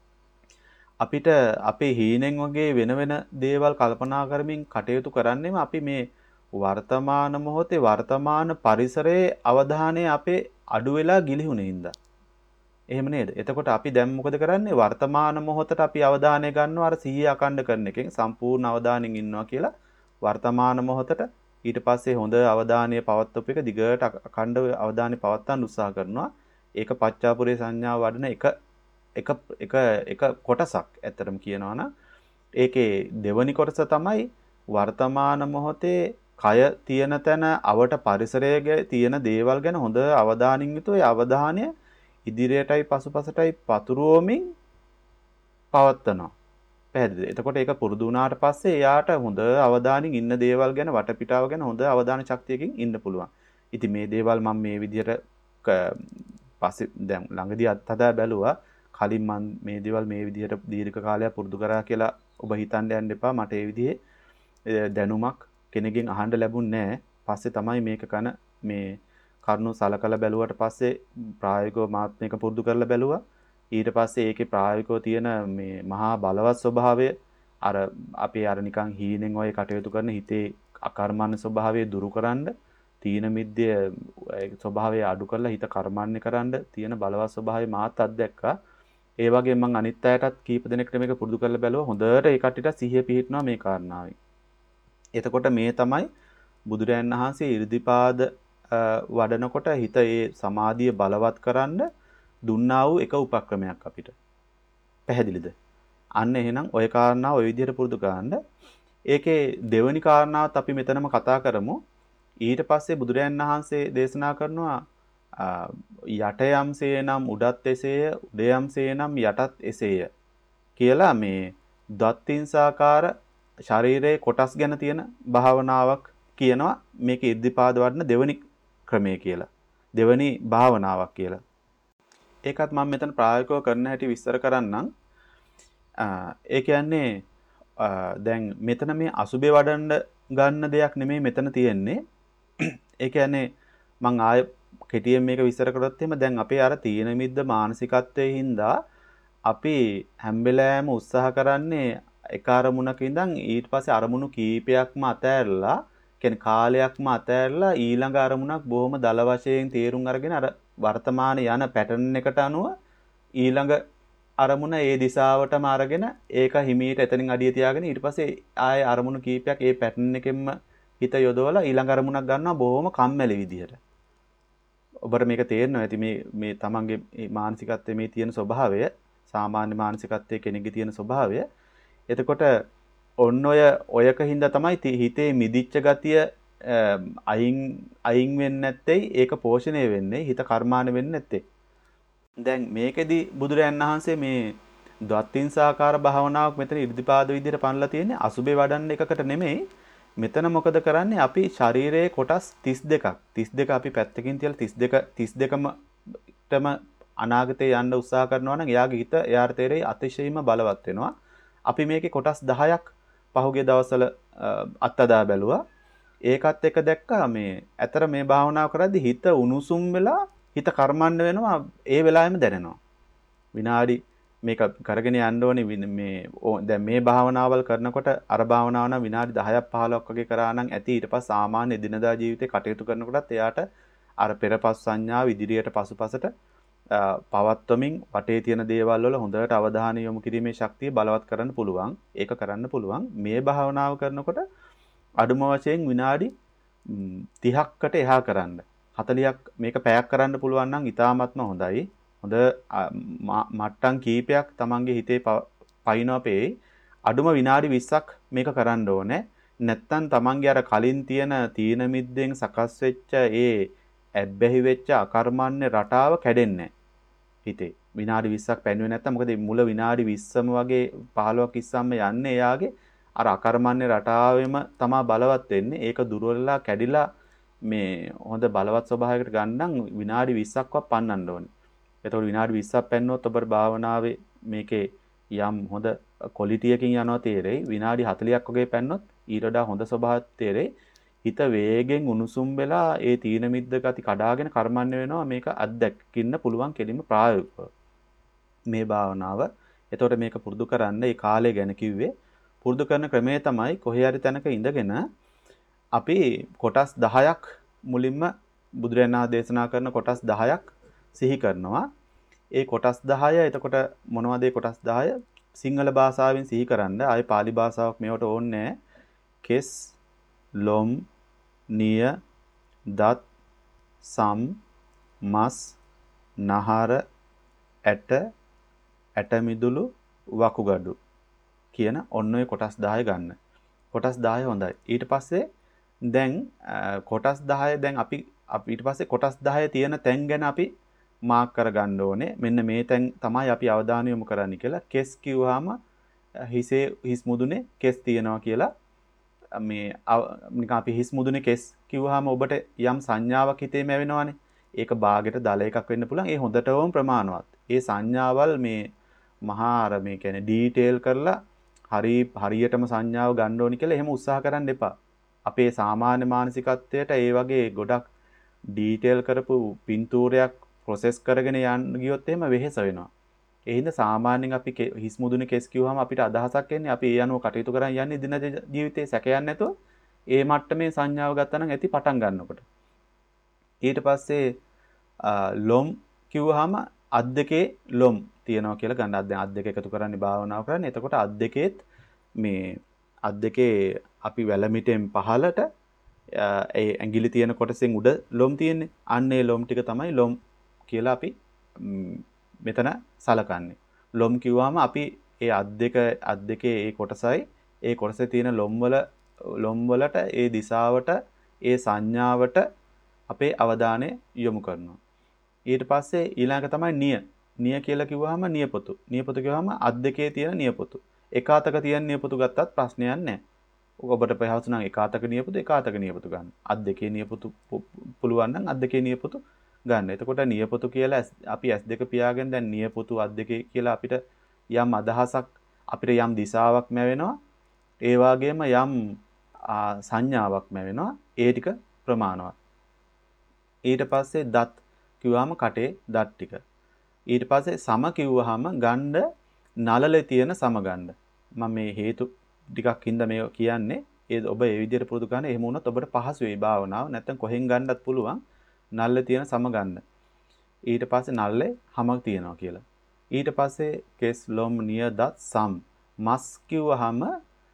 අපිට අපේ හීනෙන් වගේ වෙන වෙන දේවල් කල්පනා කරමින් කටයුතු කරන්නේම අපි මේ වර්තමාන මොහොතේ වර්තමාන පරිසරයේ අවධානය අපේ අඩු වෙලා ගිලිහුනේ හින්දා. එහෙම නේද? එතකොට අපි දැන් මොකද කරන්නේ? වර්තමාන මොහොතට අපි අවධානය ගන්නවා අර සිහිය අකණ්ඩ කරන එකෙන් සම්පූර්ණ අවධානයෙන් ඉන්නවා කියලා වර්තමාන මොහොතට ඊට පස්සේ හොඳ අවධානය පවත්වපු එක දිගට අකණ්ඩව අවධානය පවත්වන්න උත්සාහ කරනවා. ඒක පච්චාපුරේ සංඥාව වඩන එක එක එක එක කොටසක් ඇත්තටම කියනවා නම් ඒකේ දෙවනි කොටස තමයි වර්තමාන මොහොතේ කය තියෙන තැන අවට පරිසරයේ තියෙන දේවල් ගැන හොඳ අවධානයෙන් යුතුව ඒ අවධානය ඉදිරියටයි පසුපසටයි පතුරවමින් පවත්වනවා. පැහැදිලිද? එතකොට ඒක පුරුදු වුණාට පස්සේ එයාට හොඳ අවධානයෙන් ඉන්න දේවල් ගැන වටපිටාව ගැන හොඳ අවධාන ශක්තියකින් ඉන්න පුළුවන්. ඉතින් මේ දේවල් මම මේ විදිහට පස්සේ දැන් ළඟදී අත්හදා බැලුවා. කලින් මම මේ දේවල් මේ විදිහට දීර්ඝ කාලයක් පුරුදු කරා කියලා ඔබ හිතන්න යන්න එපා. මට ඒ විදිහේ දැනුමක් කෙනෙක්ගෙන් අහන්න ලැබුණේ නැහැ. පස්සේ තමයි මේක කන මේ කරුණු සලකලා බැලුවට පස්සේ ප්‍රායෝගිකව මාත් මේක පුරුදු කරලා බැලුවා. ඊට පස්සේ ඒකේ ප්‍රායෝගිකව තියෙන මේ මහා බලවත් ස්වභාවය අර අපේ අර නිකන් හීනෙන් ඔය කටයුතු කරන හිතේ අකර්මණ්‍ය ස්වභාවය දුරු කරන්න තීන මිද්‍ය ස්වභාවය අඩු කරලා හිත කර්මණ්‍ය කරන්න තියෙන බලවත් ස්වභාවය මාත් අත්දැක්කා. ඒ වගේ මම අනිත් අයටත් කීප දෙනෙක්ට මේක පුරුදු කරලා බැලුවා. හොඳට ඒ කට්ටියට සිහිය පිහිටනවා මේ කාරණාවෙන්. එතකොට මේ තමයි බුදුරයන් වහන්සේ 이르දිපාද වඩනකොට හිත ඒ සමාධිය බලවත් කරන්න දුන්නා වූ එක උපක්‍රමයක් අපිට. පැහැදිලිද? අන්න එහෙනම් ওই කාරණාව ওই විදිහට පුරුදු කරන්න. ඒකේ දෙවෙනි කාරණාවත් අපි මෙතනම කතා කරමු. ඊට පස්සේ බුදුරයන් වහන්සේ දේශනා කරනවා යට යම්සේ නම් උඩත් එසේය උඩ යම්සේ නම් යටත් එසේය කියලා මේ දත්තිංසාකාර ශරීරයේ කොටස් ගැන තියෙන භාවනාවක් කියනවා මේක ඉර්ධිපාද වඩන දෙවෙනි ක්‍රමය කියලා. දෙවෙනි භාවනාවක් කියලා. ඒකත් මම මෙතන ප්‍රායෝගිකව කරන්න හැටි විස්තර කරන්නම්. ඒ කියන්නේ දැන් මෙතන මේ අසුබේ වඩන්න ගන්න දෙයක් නෙමෙයි මෙතන තියෙන්නේ. ඒ කියන්නේ මං ආය කෙටියෙන් මේක විස්තර කරොත් එහෙම දැන් අපේ අර තීන මිද්ද මානසිකත්වයේ හින්දා අපි හැම වෙලාවෙම උත්සාහ කරන්නේ එක අරමුණක ඉඳන් ඊට පස්සේ අරමුණු කීපයක්ම අතෑරලා කියන්නේ කාලයක්ම අතෑරලා ඊළඟ අරමුණක් බොහොම දල වශයෙන් තේරුම් අරගෙන අර වර්තමානයේ යන පැටර්න් එකට අනුව ඊළඟ අරමුණ ඒ දිශාවටම අරගෙන ඒක හිමීට එතනින් අඩිය තියාගෙන ඊට පස්සේ ආයේ අරමුණු කීපයක් ඒ පැටර්න් එකෙන්ම හිත යොදවලා ඊළඟ අරමුණක් ගන්නවා බොහොම කම්මැලි විදිහට. ඔබට මේක තේරෙනවා ඇති මේ මේ තමන්ගේ මානසිකත්වයේ මේ තියෙන ස්වභාවය සාමාන්‍ය මානසිකත්වයේ කෙනෙක්ගේ තියෙන ස්වභාවය. එතකොට ඔන්න ඔය ඔයක හින්දා තමයි හිතේ මිදිච්ච ගතිය අයින් අයින් වෙන්නේ නැත්තේ ඒක පෝෂණය වෙන්නේ හිත කර්මාන වෙන්නේ නැත්තේ. දැන් මේකෙදි බුදුරයන් වහන්සේ මේ ද්වත්තිංසාකාර භාවනාවක් මෙතන ඉර්ධිපාද විදිහට පනලා තියෙන්නේ අසුබේ වඩන්න එකකට නෙමෙයි. මෙතන මොකද කරන්නේ අපි ශරීරයේ කොටස් තිස් දෙකක් තිස් දෙක අපි පැත්තකින් තියලා තිස් දෙක තිස් දෙකම ටම අනාගතේ යන්න උත්සාහ කරනවා නම් එයාගේ හිත එයාට තේරෙයි අතිශයින්ම බලවත් වෙනවා. අපි මේකේ කොටස් දහයක් පහුගිය දවස්වල අත්දැක බැලුවා. ඒකත් එක දැක්කා මේ ඇතර මේ භාවනාව කරද්දී හිත උණුසුම් වෙලා හිත කර්මන්න වෙනවා ඒ වෙලාවෙම දැනෙනවා. විනාඩි මේක කරගෙන යන්න ඕනේ මේ දැන් මේ භාවනාවල් කරනකොට අර භාවනාව නම් විනාඩි දහයක් පහළොවක් වගේ කරා නම් ඇති. ඊට පස්සේ සාමාන්‍ය දිනදා ජීවිතේ කටයුතු කරනකොටත් එයාට අර පෙරපස් සංඥාව ඉදිරියට පසුපසට පවත්වමින් වටේ තියෙන දේවල් වල හොඳට අවධානය යොමු කිරීමේ ශක්තිය බලවත් කරන්න පුළුවන්. ඒක කරන්න පුළුවන්. මේ භාවනාව කරනකොට අඩුම වශයෙන් විනාඩි තිහක්කට එහා කරන්න. හතලියක් මේක පැයක් කරන්න පුළුවන් නම් ඉතාමත්ම හොඳයි. හොඳ මට්ටම් කීපයක් තමන්ගේ හිතේ පයින් අපේ අඩුම විනාඩි විස්සක් මේක කරන්න ඕනේ. නැත්තම් තමන්ගේ අර කලින් තියෙන තීන මිද්දෙන් සකස් වෙච්ච ඒ ඇබ්බැහි වෙච්ච අකර්මන්නේ රටාව කැඩෙන්නේ හිතේ. විනාඩි විස්සක් පැන්නුවේ නැත්තම් මොකද මුල විනාඩි විස්සම වගේ පහළොවක් ඉස්සම්ම යන්නේ එයාගේ අර අකර්මන්නේ රටාවෙම තමයි බලවත් වෙන්නේ. ඒක දුර්වලලා කැඩිලා මේ හොඳ බලවත් ස්වභාවයකට ගන්නම් විනාඩි විස්සක්වත් පන්නන්න ඕනේ. එතකොට විනාඩි විස්සක් පැන්නොත් ඔබට භාවනාවේ මේකේ යම් හොඳ ක්වොලිටි එකකින් යනවා තේරෙයි. විනාඩි හතලියක් වගේ පැන්නොත් ඊට වඩා හොඳ ස්වභාවයක් තේරෙයි. හිත වේගෙන් උණුසුම් වෙලා ඒ තීන මිද්ද ගති කඩාගෙන කර්මන්නේ වෙනවා. මේක අත්දැකින්න පුළුවන් කෙලින්ම ප්‍රායෝගිකව මේ භාවනාව. එතකොට මේක පුරුදු කරන්න ඒ කාලය ගැන කිව්වේ. පුරුදු කරන ක්‍රමය තමයි කොහේ හරි තැනක ඉඳගෙන අපි කොටස් දහයක් මුලින්ම බුදුරජාණන් වහන්සේ දේශනා කරන කොටස් දහයක් සිහි කරනවා. ඒ කොටස් දහය එතකොට මොනවද ඒ කොටස් දහය? සිංහල භාෂාවෙන් සිහි කරන්න. ආයේ pāli භාෂාවක් මේවට ඕනේ නැහැ. කෙස්, ලොම්, නිය, දත්, සම්, මස්, නහර, ඇට, ඇට මිදුළු, වකුගඩු කියන ඔන්න ඔය කොටස් දහය ගන්න. කොටස් දහය හොඳයි. ඊට පස්සේ දැන් කොටස් දහය දැන් අපි ඊට පස්සේ කොටස් දහය තියෙන තැන් ගැන අපි මාක් කරගන්න ඕනේ. මෙන්න මේ තැන් තමයි අපි අවධානය යොමු කරන්න කියලා. කෙස් කිව්වහම හිසේ හිස් මුදුනේ කෙස් තියෙනවා කියලා මේ නිකන් අපි හිස් මුදුනේ කෙස් කිව්වහම ඔබට යම් සංඥාවක් හිතේම ඇවෙනවනේ. ඒක භාගයට දල එකක් වෙන්න පුළුවන්. ඒ හොඳටම ප්‍රමාණවත්. ඒ සංඥාවල් මේ මහා අර මේ කියන්නේ ඩීටේල් කරලා හරි හරියටම සංඥාව ගන්න ඕනි කියලා එහෙම උත්සාහ කරන්න එපා. අපේ සාමාන්‍ය මානසිකත්වයට ඒ වගේ ගොඩක් ඩීටේල් කරපු පින්තූරයක් ප්‍රොසෙස් කරගෙන යන්න ගියොත් එහෙම වෙහෙස වෙනවා. ඒ හින්දා සාමාන්‍යයෙන් අපි හිස් මුදුනේ කෙස් කිව්වම අපිට අදහසක් එන්නේ අපි ඒ අනුව කටයුතු කරන් යන්නේ දින ජීවිතේ සැකයන් නැතුව ඒ මට්ටමේ සංඥාව ගත්තා නම් ඇති පටන් ගන්නකොට. ඊට පස්සේ ලොම් කිව්වහම අත් දෙකේ ලොම් තියනවා කියලා ගන්න. අත් දැන් අත් දෙක එකතු කරන්නේ භාවනාව කරන්නේ. එතකොට අත් දෙකේත් මේ අත් දෙකේ අපි වැලමිටෙන් පහළට ඒ ඇඟිලි තියෙන කොටසෙන් උඩ ලොම් තියෙන්නේ. අන්න ඒ ලොම් ටික තමයි ලොම් කියලා අපි මෙතන සලකන්නේ. ලොම් කිව්වම අපි ඒ අත් දෙක අත් දෙකේ ඒ කොටසයි ඒ කොටසේ තියෙන ලොම් වල ලොම් වලට ඒ දිශාවට ඒ සංඥාවට අපේ අවධානය යොමු කරනවා. ඊට පස්සේ ඊළඟ තමයි නිය. නිය කියලා කිව්වහම නියපොතු. නියපොතු කිව්වහම අත් දෙකේ තියෙන නියපොතු. එක අතක තියෙන නියපොතු ගත්තත් ප්‍රශ්නයක් නැහැ. ඔබට පහසු නම් එක අතක නියපොතු එක අතක නියපොතු ගන්න. අත් දෙකේ නියපොතු පුළුවන් නම් අත් දෙකේ නියපොතු ගන්න. එතකොට නියපොතු කියලා අපි ඇස් දෙක පියාගෙන දැන් නියපොතු අත් දෙකේ කියලා අපිට යම් අදහසක් අපිට යම් දිශාවක් මැවෙනවා. ඒ වගේම යම් සංඥාවක් මැවෙනවා. ඒ ටික ප්‍රමාණවත්. ඊට පස්සේ දත් කිව්වම කටේ දත් ටික. ඊට පස්සේ සම කිව්වහම ගණ්ඩ නලලේ තියෙන සම ගණ්ඩ. මම මේ හේතු ටිකක් හින්දා මේ කියන්නේ. ඒ ඔබ ඒ විදිහට පුරුදු කරන එහෙම වුණොත් ඔබට පහසු වෙයි භාවනාව. නැත්තම් කොහෙන් ගන්නත් පුළුවන්. නල්ලේ තියෙන සම ගන්න. ඊට පස්සේ නල්ලේ හමක් තියෙනවා කියලා. ඊට පස්සේ කෙස් ලොම් නිය දත් සම් මස් කිව්වහම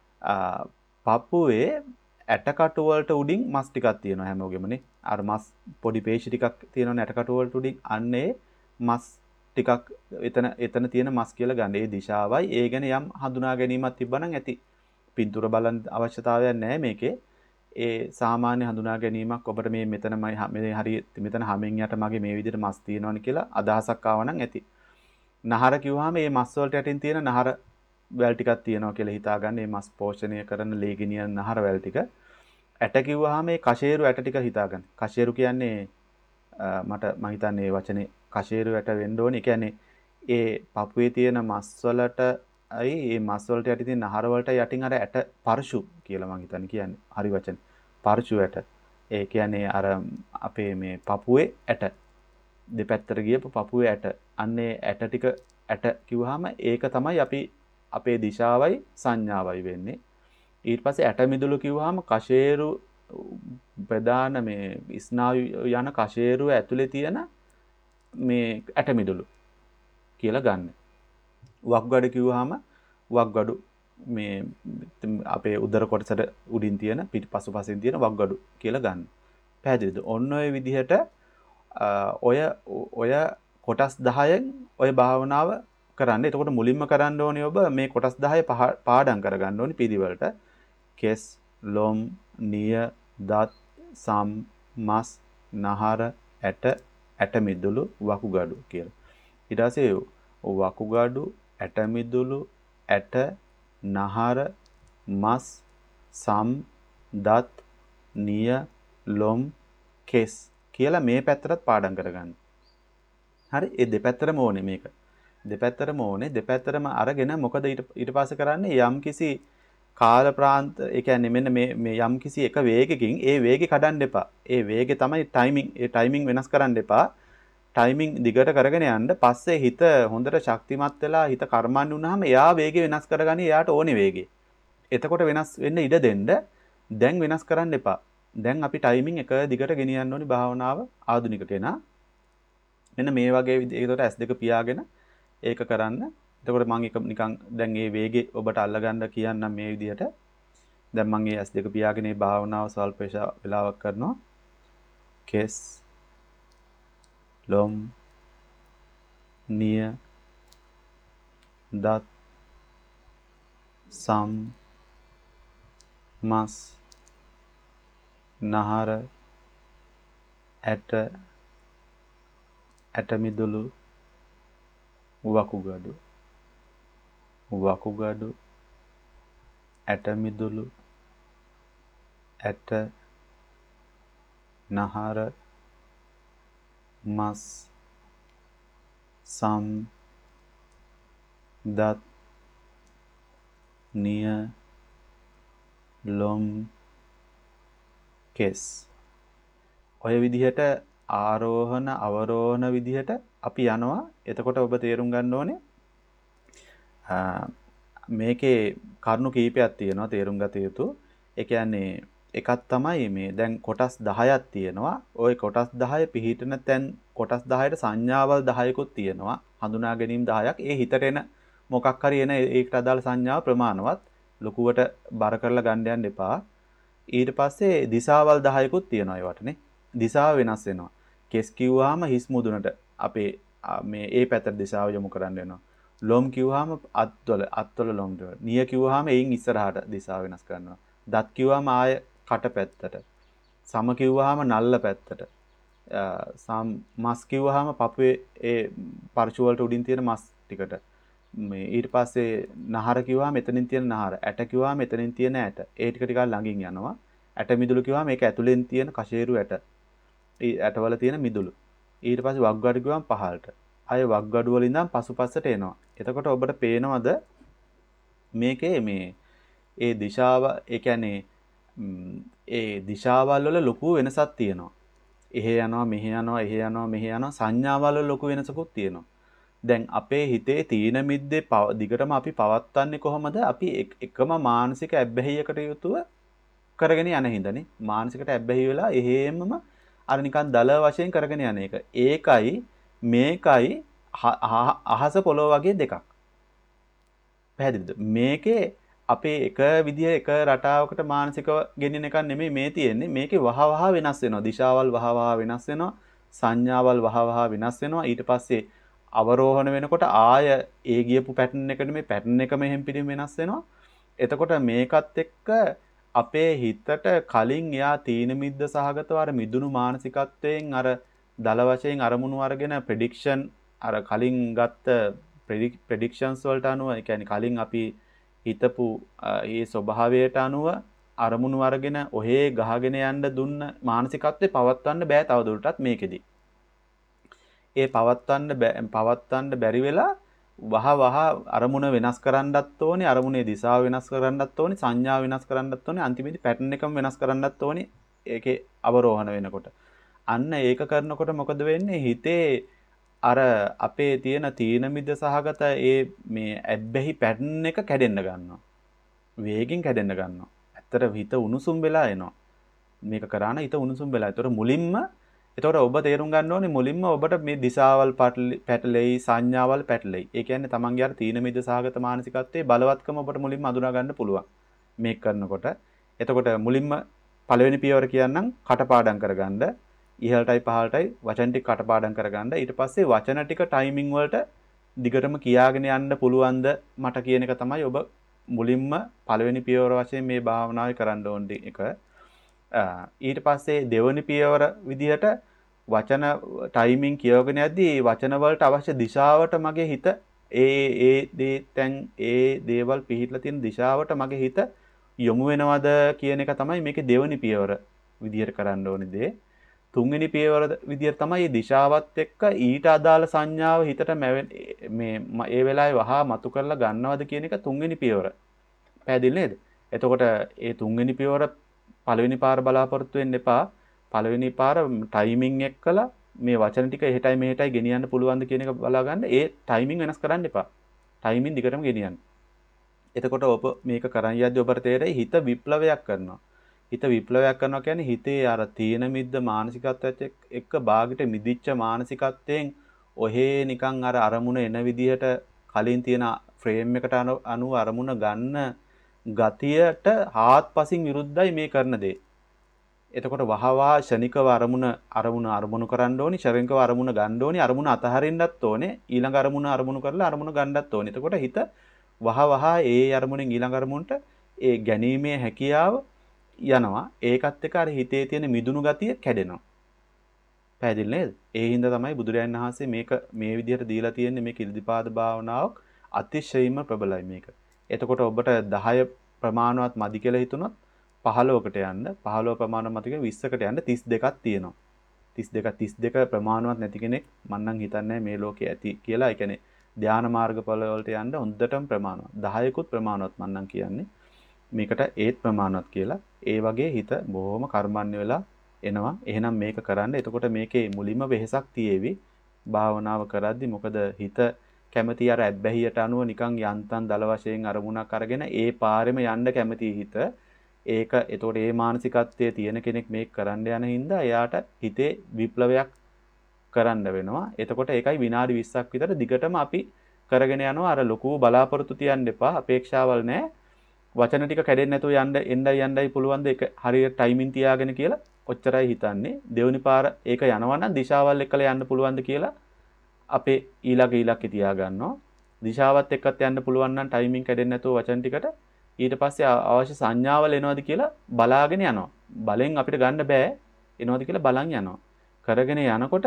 පපුවේ ඇටකටු වලට උඩින් මස් ටිකක් තියෙනවා හැමෝගෙමනේ. අර මස් පොඩි පේශි ටිකක් තියෙනවනේ ඇටකටු වලට උඩින්. අන්නේ මස් ටිකක් එතන එතන තියෙන මස් කියලා ගන්න. ඒ දිශාවයි ඒ ගැන යම් හඳුනා ගැනීමක් තිබ්බනම් ඇති. පින්තූර බලන්න අවශ්‍යතාවයක් නැහැ මේකේ. ඒ සාමාන්‍ය හඳුනා ගැනීමක් ඔබට මේ මෙතනමයි මේ හරි මෙතන හැමෙන් යට මගේ මේ විදිහට මස් තියෙනවනේ කියලා අදහසක් ආවනම් ඇති. නහර කිව්වහම මේ මස් වලට යටින් තියෙන නහර වැල් ටිකක් තියෙනවා කියලා හිතාගන්න. මේ මස් පෝෂණය කරන ලේගිනියන් නහර වැල් ටික. ඇට කිව්වහම මේ කෂේරු ඇට ටික හිතාගන්න. කෂේරු කියන්නේ මට මම හිතන්නේ මේ වචනේ කෂේරු ඇට වෙන්න ඕනේ. ඒ කියන්නේ ඒ පපුවේ තියෙන මස් වලට අයි මේ මස් වලට යටි තියෙන නහර වලට යටින් අර ඇට පර්ෂු කියලා මම හිතන්නේ කියන්නේ. හරි වචන. පර්ෂු ඇට. ඒ කියන්නේ අර අපේ මේ පපුවේ ඇට දෙපැත්තට ගියපු පපුවේ ඇට. අන්නේ ඇට ටික ඇට කිව්වහම ඒක තමයි අපි අපේ දිශාවයි සංඥාවයි වෙන්නේ. ඊට පස්සේ ඇට මිදුළු කිව්වහම කෂේරු ප්‍රධාන මේ ස්නායු යන කෂේරු ඇතුලේ තියෙන මේ ඇට මිදුළු කියලා ගන්න. වක්ගඩු කිව්වහම වක්ගඩු මේ අපේ උදර කොටසට උඩින් තියෙන පිටිපසු පසින් තියෙන වක්ගඩු කියලා ගන්න. පැහැදිලිද? ඔන්න ඔය විදිහට ඔය ඔය කොටස් දහයෙන් ඔය භාවනාව කරන්න. එතකොට මුලින්ම කරන්න ඕනේ ඔබ මේ කොටස් දහය පාඩම් කරගන්න ඕනේ පිළිවෙලට. කෙස්, ලොම්, නිය, දත්, සම්, මස්, නහර, ඇට, ඇට මිදුළු, වකුගඩු කියලා. ඊට පස්සේ වකුගඩු, ඇට මිදුළු, ඇට, නහර, මස්, සම්, දත්, නිය, ලොම්, කෙස් කියලා මේ පැත්තටත් පාඩම් කරගන්න. හරි? ඒ දෙපැත්තටම ඕනේ මේක. දෙපැත්තටම ඕනේ. දෙපැත්තටම අරගෙන මොකද ඊට ඊට පස්සේ කරන්නේ යම් කිසි කාල ප්‍රාන්ත ඒ කියන්නේ මෙන්න මේ මේ යම් කිසි එක වේගකින් ඒ වේගෙ කඩන්න එපා. ඒ වේගෙ තමයි ටයිමින් ඒ ටයිමින් වෙනස් කරන්න එපා. ටයිමින් දිගට කරගෙන යන්න. පස්සේ හිත හොඳට ශක්තිමත් වෙලා හිත කර්මන්නේ වුණාම එයා වේගෙ වෙනස් කරගන්නේ එයාට ඕනේ වේගෙ. එතකොට වෙනස් වෙන්න ඉඩ දෙන්න. දැන් වෙනස් කරන්න එපා. දැන් අපි ටයිමින් එක දිගට ගෙනියන්න ඕනි භාවනාව ආධුනික කෙනා. මෙන්න මේ වගේ විදිහකට ඇස් දෙක පියාගෙන ඒක කරන්න. එතකොට මම එක නිකන් දැන් මේ වේගෙ ඔබට අල්ලගන්න කියන්නම් මේ විදිහට. දැන් මම මේ ඇස් දෙක පියාගෙන මේ භාවනාව සල්ප වේලාවක් කරනවා. කෙස්, ලොම්, නිය, දත්, සම්, මස්, නහර, ඇට, ඇට මිදුළු, වකුගඩු, වකුගඩු, ඇට මිදුළු, ඇට, නහර, මස්, සම්, දත්, නිය, ලොම්, කෙස්. ඔය විදිහට ආරෝහණ අවරෝහණ විදිහට අපි යනවා. එතකොට ඔබ තේරුම් ගන්න ඕනේ මේකේ කරුණු කීපයක් තියෙනවා තේරුම් ගත යුතු. ඒ කියන්නේ එකක් තමයි මේ දැන් කොටස් දහයක් තියෙනවා. ওই කොටස් දහය පිහිටන තැන් කොටස් දහයට සංඥාවල් දහයකුත් තියෙනවා. හඳුනා ගැනීම දහයක්. ඒ හිතට එන මොකක් හරි එන ඒකට අදාළ සංඥාව ප්‍රමාණවත්. ලොකුවට බර කරලා ගන්න යන්න එපා. ඊට පස්සේ දිශාවල් දහයකුත් තියෙනවා ඒවටනේ. දිශාව වෙනස් වෙනවා. කෙස් කිව්වහම හිස් මුදුනට අපේ මේ ඒ පැත්තට දිශාව යොමු කරන්න වෙනවා. ලොම් කිව්වහම අත්වල අත්වල ලොම් දෙව. නිය කිව්වහම එයින් ඉස්සරහට දිශාව වෙනස් කරනවා. දත් කිව්වහම ආය කට පැත්තට. සම කිව්වහම නල්ල පැත්තට. සම් මස් කිව්වහම පපුවේ ඒ පර්චු වලට උඩින් තියෙන මස් ටිකට. මේ ඊට පස්සේ නහර කිව්වහම එතනින් තියෙන නහර. ඇට කිව්වහම එතනින් තියෙන ඇට. ඒ ටික ටිකක් ළඟින් යනවා. ඇට මිදුළු කිව්වහම ඒක ඇතුලෙන් තියෙන කෂේරු ඇට. ඒ ඇටවල තියෙන මිදුළු. ඊට පස්සේ වග්ගඩු කිව්වම පහළට. අය වග්ගඩු වල ඉඳන් පසුපසට එනවා. එතකොට ඔබට පේනවද මේකේ මේ ඒ දිශාව ඒ කියන්නේ ඒ දිශාවල් වල ලොකු වෙනසක් තියෙනවා. එහෙ යනවා මෙහෙ යනවා එහෙ යනවා මෙහෙ යනවා සංඥාවල් වල ලොකු වෙනසකුත් තියෙනවා. දැන් අපේ හිතේ තීන මිද්දේ දිගටම අපි පවත්වන්නේ කොහොමද? අපි එකම මානසික ඇබ්බැහියකට යුතුව කරගෙන යන හින්දානේ. මානසිකට ඇබ්බැහි වෙලා එහෙමම අර නිකන් දල වශයෙන් කරගෙන යන එක. ඒකයි මේකයි අහස පොළොව වගේ දෙකක්. පැහැදිලිද? මේකේ අපේ එක විදිය එක රටාවකට මානසිකව ගෙනියන එකක් නෙමෙයි මේ තියෙන්නේ. මේකේ වහ වහ වෙනස් වෙනවා. දිශාවල් වහ වහ වෙනස් වෙනවා. සංඥාවල් වහ වහ වෙනස් වෙනවා. ඊට පස්සේ අවරෝහණ වෙනකොට ආය ඒ ගියපු පැටර්න් එක නෙමෙයි පැටර්න් එකම එහෙම් පිටින් වෙනස් වෙනවා. එතකොට මේකත් එක්ක අපේ හිතට කලින් එයා තීන මිද්ද සහගතව අර මිදුණු මානසිකත්වයෙන් අර දල වශයෙන් අරමුණු අරගෙන ප්‍රෙඩික්ෂන් අර කලින් ගත්ත ප්‍රෙඩික්ෂන්ස් වලට අනුව ඒ කියන්නේ කලින් අපි හිතපු ඒ ස්වභාවයට අනුව අරමුණු අරගෙන ඔහේ ගහගෙන යන්න දුන්න මානසිකත්වේ පවත්වන්න බෑ තවදුරටත් මේකෙදි. ඒ පවත්වන්න පවත්වන්න බැරි වෙලා වහ වහ අරමුණ වෙනස් කරන්නත් ඕනේ, අරමුණේ දිශාව වෙනස් කරන්නත් ඕනේ, සංඥා වෙනස් කරන්නත් ඕනේ, අන්තිමේදී පැටර්න් එකම වෙනස් කරන්නත් ඕනේ. ඒකේ අවරෝහණ වෙනකොට. අන්න ඒක කරනකොට මොකද වෙන්නේ? හිතේ අර අපේ තියෙන තීන මිද්ද සහගත ඒ මේ ඇබ්බැහි පැටර්න් එක කැඩෙන්න ගන්නවා. වේගෙන් කැඩෙන්න ගන්නවා. ඇත්තට හිත උණුසුම් වෙලා එනවා. මේක කරාන හිත උණුසුම් වෙලා. ඒතර මුලින්ම ඒතර ඔබ තේරුම් ගන්න ඕනේ මුලින්ම ඔබට මේ දිශාවල් පැටලෙයි සංඥාවල් පැටලෙයි. ඒ කියන්නේ තමන්ගේ අර තීන මිද්ද සහගත මානසිකත්වයේ බලවත්කම ඔබට මුලින්ම අඳුනා ගන්න පුළුවන්. මේක කරනකොට. එතකොට මුලින්ම පළවෙනි පියවර කියන්නම් කටපාඩම් කරගන්න. ඉහළටයි පහළටයි වචන ටික කටපාඩම් කරගන්න. ඊට පස්සේ වචන ටික ටයිමින් වලට දිගටම කියාගෙන යන්න පුළුවන්ද මට කියන එක තමයි ඔබ මුලින්ම පළවෙනි පියවර වශයෙන් මේ භාවනාවේ කරන්න ඕන එක. ඊට පස්සේ දෙවෙනි පියවර විදිහට වචන ටයිමින් කියවගෙන යද්දී වචන වලට අවශ්‍ය දිශාවට මගේ හිත ඒ ඒ දේ තැන් ඒ දේවල් පිහිටලා තියෙන දිශාවට මගේ හිත යොමු වෙනවද කියන එක තමයි මේකේ දෙවෙනි පියවර විදිහට කරන්න ඕනේ දේ. තුන්වෙනි පියවර විදිහට තමයි මේ දිශාවත් එක්ක ඊට අදාළ සංඥාව හිතට මේ ඒ වෙලාවේ වහා මතු කරලා ගන්නවද කියන එක තුන්වෙනි පියවර. පැහැදිලි නේද? එතකොට ඒ තුන්වෙනි පියවර පළවෙනි පාර බලාපොරොත්තු වෙන්න එපා. පළවෙනි පාර ටයිමින් එක්කලා මේ වචන ටික එහෙටයි මෙහෙටයි ගෙනියන්න පුළුවන්ද කියන එක බලා ගන්න. ඒ ටයිමින් වෙනස් කරන්න එපා. ටයිමින් දිගටම ගෙනියන්න. එතකොට ඔබ මේක කරන් යද්දී ඔබට තේරෙයි හිත විප්ලවයක් කරනවා. හිත විප්ලවයක් කරනවා කියන්නේ හිතේ අර තීන මිද්ද මානසිකත්වයට එක්ක බාගට මිදිච්ච මානසිකත්වයෙන් ඔහේ නිකන් අර අරමුණ එන විදිහට කලින් තියෙන ෆ්‍රේම් එකට අනුව අරමුණ ගන්න ගතියට හාත්පසින් විරුද්ධයි මේ කරන දේ. එතකොට වහවා ෂණිකව අරමුණ අරමුණ අරමුණු කරන්න ඕනි, ශරණිකව අරමුණ ගන්න ඕනි, අරමුණ අතහරින්නත් ඕනේ, ඊළඟ අරමුණ අරමුණු කරලා අරමුණ ගන්නත් ඕනේ. එතකොට හිත වහවහ ඒ අරමුණෙන් ඊළඟ අරමුණට ඒ ගැනීමේ හැකියාව යනවා. ඒකත් එක්ක අර හිතේ තියෙන මිදුණු ගතිය කැඩෙනවා. පැහැදිලි නේද? ඒ හින්දා තමයි බුදුරජාණන් වහන්සේ මේක මේ විදිහට දීලා තියෙන්නේ මේ කිල්දිපාද භාවනාවක් අතිශයින්ම ප්‍රබලයි මේක. එතකොට ඔබට දහය ප්‍රමාණවත් මදි කියලා හිතුනොත් පහළොවකට යන්න, පහළොව ප්‍රමාණවත් මදි කියලා විස්සකට යන්න තිස් දෙකක් තියෙනවා. තිස් දෙක තිස් දෙක ප්‍රමාණවත් නැති කෙනෙක් මම නම් හිතන්නේ මේ ලෝකේ ඇති කියලා. ඒ කියන්නේ ධානා මාර්ගඵල වලට යන්න හොඳටම ප්‍රමාණවත්. දහයකුත් ප්‍රමාණවත් මම නම් කියන්නේ. මේකට ඒත් ප්‍රමාණවත් කියලා. ඒ වගේ හිත බොහොම කර්මන්නේ වෙලා එනවා. එහෙනම් මේක කරන්න. එතකොට මේකේ මුලින්ම වෙහසක් තියේවි භාවනාව කරද්දි. මොකද හිත කැමැති අර ඇබ්බැහියට අනුව නිකන් යන්තම් දල වශයෙන් අරමුණක් අරගෙන ඒ පාරෙම යන්න කැමැති හිත ඒක එතකොට මේ මානසිකත්වයේ තියෙන කෙනෙක් මේක කරන්න යන හින්දා එයාට හිතේ විප්ලවයක් කරන්න වෙනවා. එතකොට ඒකයි විනාඩි විස්සක් විතර දිගටම අපි කරගෙන යනවා. අර ලොකු බලාපොරොත්තු තියන්න එපා. අපේක්ෂාවල් නැහැ. වචන ටික කැඩෙන්නේ නැතුව යන්න එන්නයි යන්නයි පුළුවන් ද ඒක හරියට ටයිමින් තියාගෙන කියලා ඔච්චරයි හිතන්නේ. දෙවෙනි පාර ඒක යනවා නම් දිශාවල් එක්කලා යන්න පුළුවන්ද කියලා අපේ ඊළඟ ඊළඟේ තියා ගන්නවා. දිශාවත් එක්කත් යන්න පුළුවන් නම් ටයිමින් කැඩෙන්නේ නැතුව වචන ටිකට ඊට පස්සේ අවශ්‍ය සංඥාවල් එනවද කියලා බලාගෙන යනවා. බලෙන් අපිට ගන්න බෑ. එනවද කියලා බලන් යනවා. කරගෙන යනකොට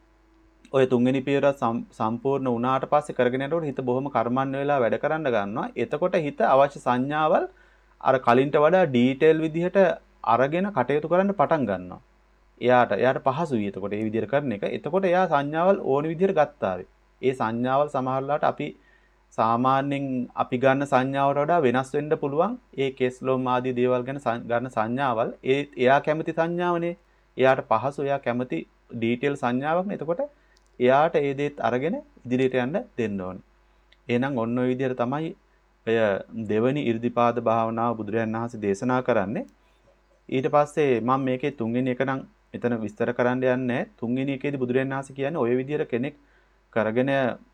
ඔය තුන්වෙනි පියවර සම්පූර්ණ වුණාට පස්සේ කරගෙන යනකොට හිත බොහොම කර්මන්න වෙලා වැඩ කරන්න ගන්නවා. එතකොට හිත අවශ්‍ය සංඥාවල් අර කලින්ට වඩා ඩීටේල් විදිහට අරගෙන කටයුතු කරන්න පටන් ගන්නවා. එයාට එයාට පහසුයි එතකොට මේ විදිහට කරන එක. එතකොට එයා සංඥාවල් ඕන විදිහට ගත්තා. ඒ සංඥාවල් සමහරලාට අපි සාමාන්‍යයෙන් අපි ගන්න සංඥාවට වඩා වෙනස් වෙන්න පුළුවන්. ඒ කේස්ලොම් ආදී දේවල් ගැන ගන්න සංඥාවල් ඒ එයා කැමති සංඥාවනේ. එයාට පහසු එයා කැමති ඩීටේල් සංඥාවක් නේ. එතකොට එයාට ඒ දේත් අරගෙන ඉදිරියට යන්න දෙන්න ඕනේ. එහෙනම් ඔන්න ඔය විදිහට තමයි ඔය දෙවනි 이르දිපාද භාවනාව බුදුරජාණන් වහන්සේ දේශනා කරන්නේ. ඊට පස්සේ මම මේකේ තුන්වෙනි එක නම් මෙතන විස්තර කරන්න යන්නේ නැහැ. තුන්වෙනි එකේදී බුදුරජාණන් වහන්සේ කියන්නේ ඔය විදිහට කෙනෙක් කරගෙන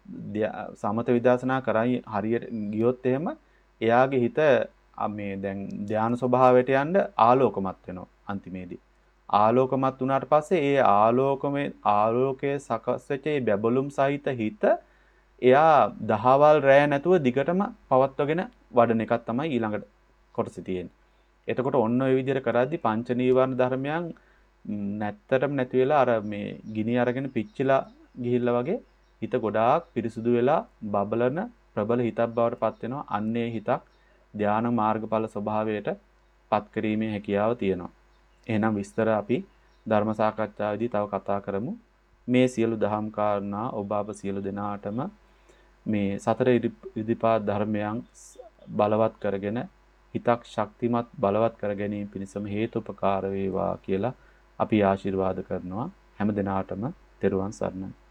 සමත විදර්ශනා කරයි හරියට ගියොත් එහෙම එයාගේ හිත මේ දැන් ධානා ස්වභාවයට යන්න ආලෝකමත් වෙනවා අන්තිමේදී. ආලෝකමත් වුණාට පස්සේ ඒ ආලෝකමේ ආලෝකයේ සකස් වෙච්ච ඒ බැබළුම් සහිත හිත එයා දහවල් රැය නැතුව දිගටම පවත්වගෙන වඩන එකක් තමයි ඊළඟ කොටසේ තියෙන්නේ. එතකොට ඔන්න ඔය විදිහට කරද්දී පංච නීවරණ ධර්මයන් නැත්තරම නැති වෙලා අර මේ ගිනි අරගෙන පිච්චිලා ගිහිල්ලා වගේ හිත ගොඩාක් පිරිසුදු වෙලා බබලන ප්‍රබල හිතක් බවට පත් වෙනවා. අන්නේ හිතක් ධානා මාර්ගඵල ස්වභාවයට පත් කිරීමේ හැකියාව තියෙනවා. එහෙනම් විස්තර අපි ධර්ම සාකච්ඡාවේදී තව කතා කරමු. මේ සියලු දහම් කාරණා ඔබ අප සියලු දෙනාටම මේ සතර ඉරිදිපාද ධර්මයන් බලවත් කරගෙන හිතක් ශක්තිමත් බලවත් කර ගැනීම පිණිසම හේතුපකාර වේවා කියලා අපි ආශිර්වාද කරනවා. හැම දිනාටම තෙරුවන් සරණයි.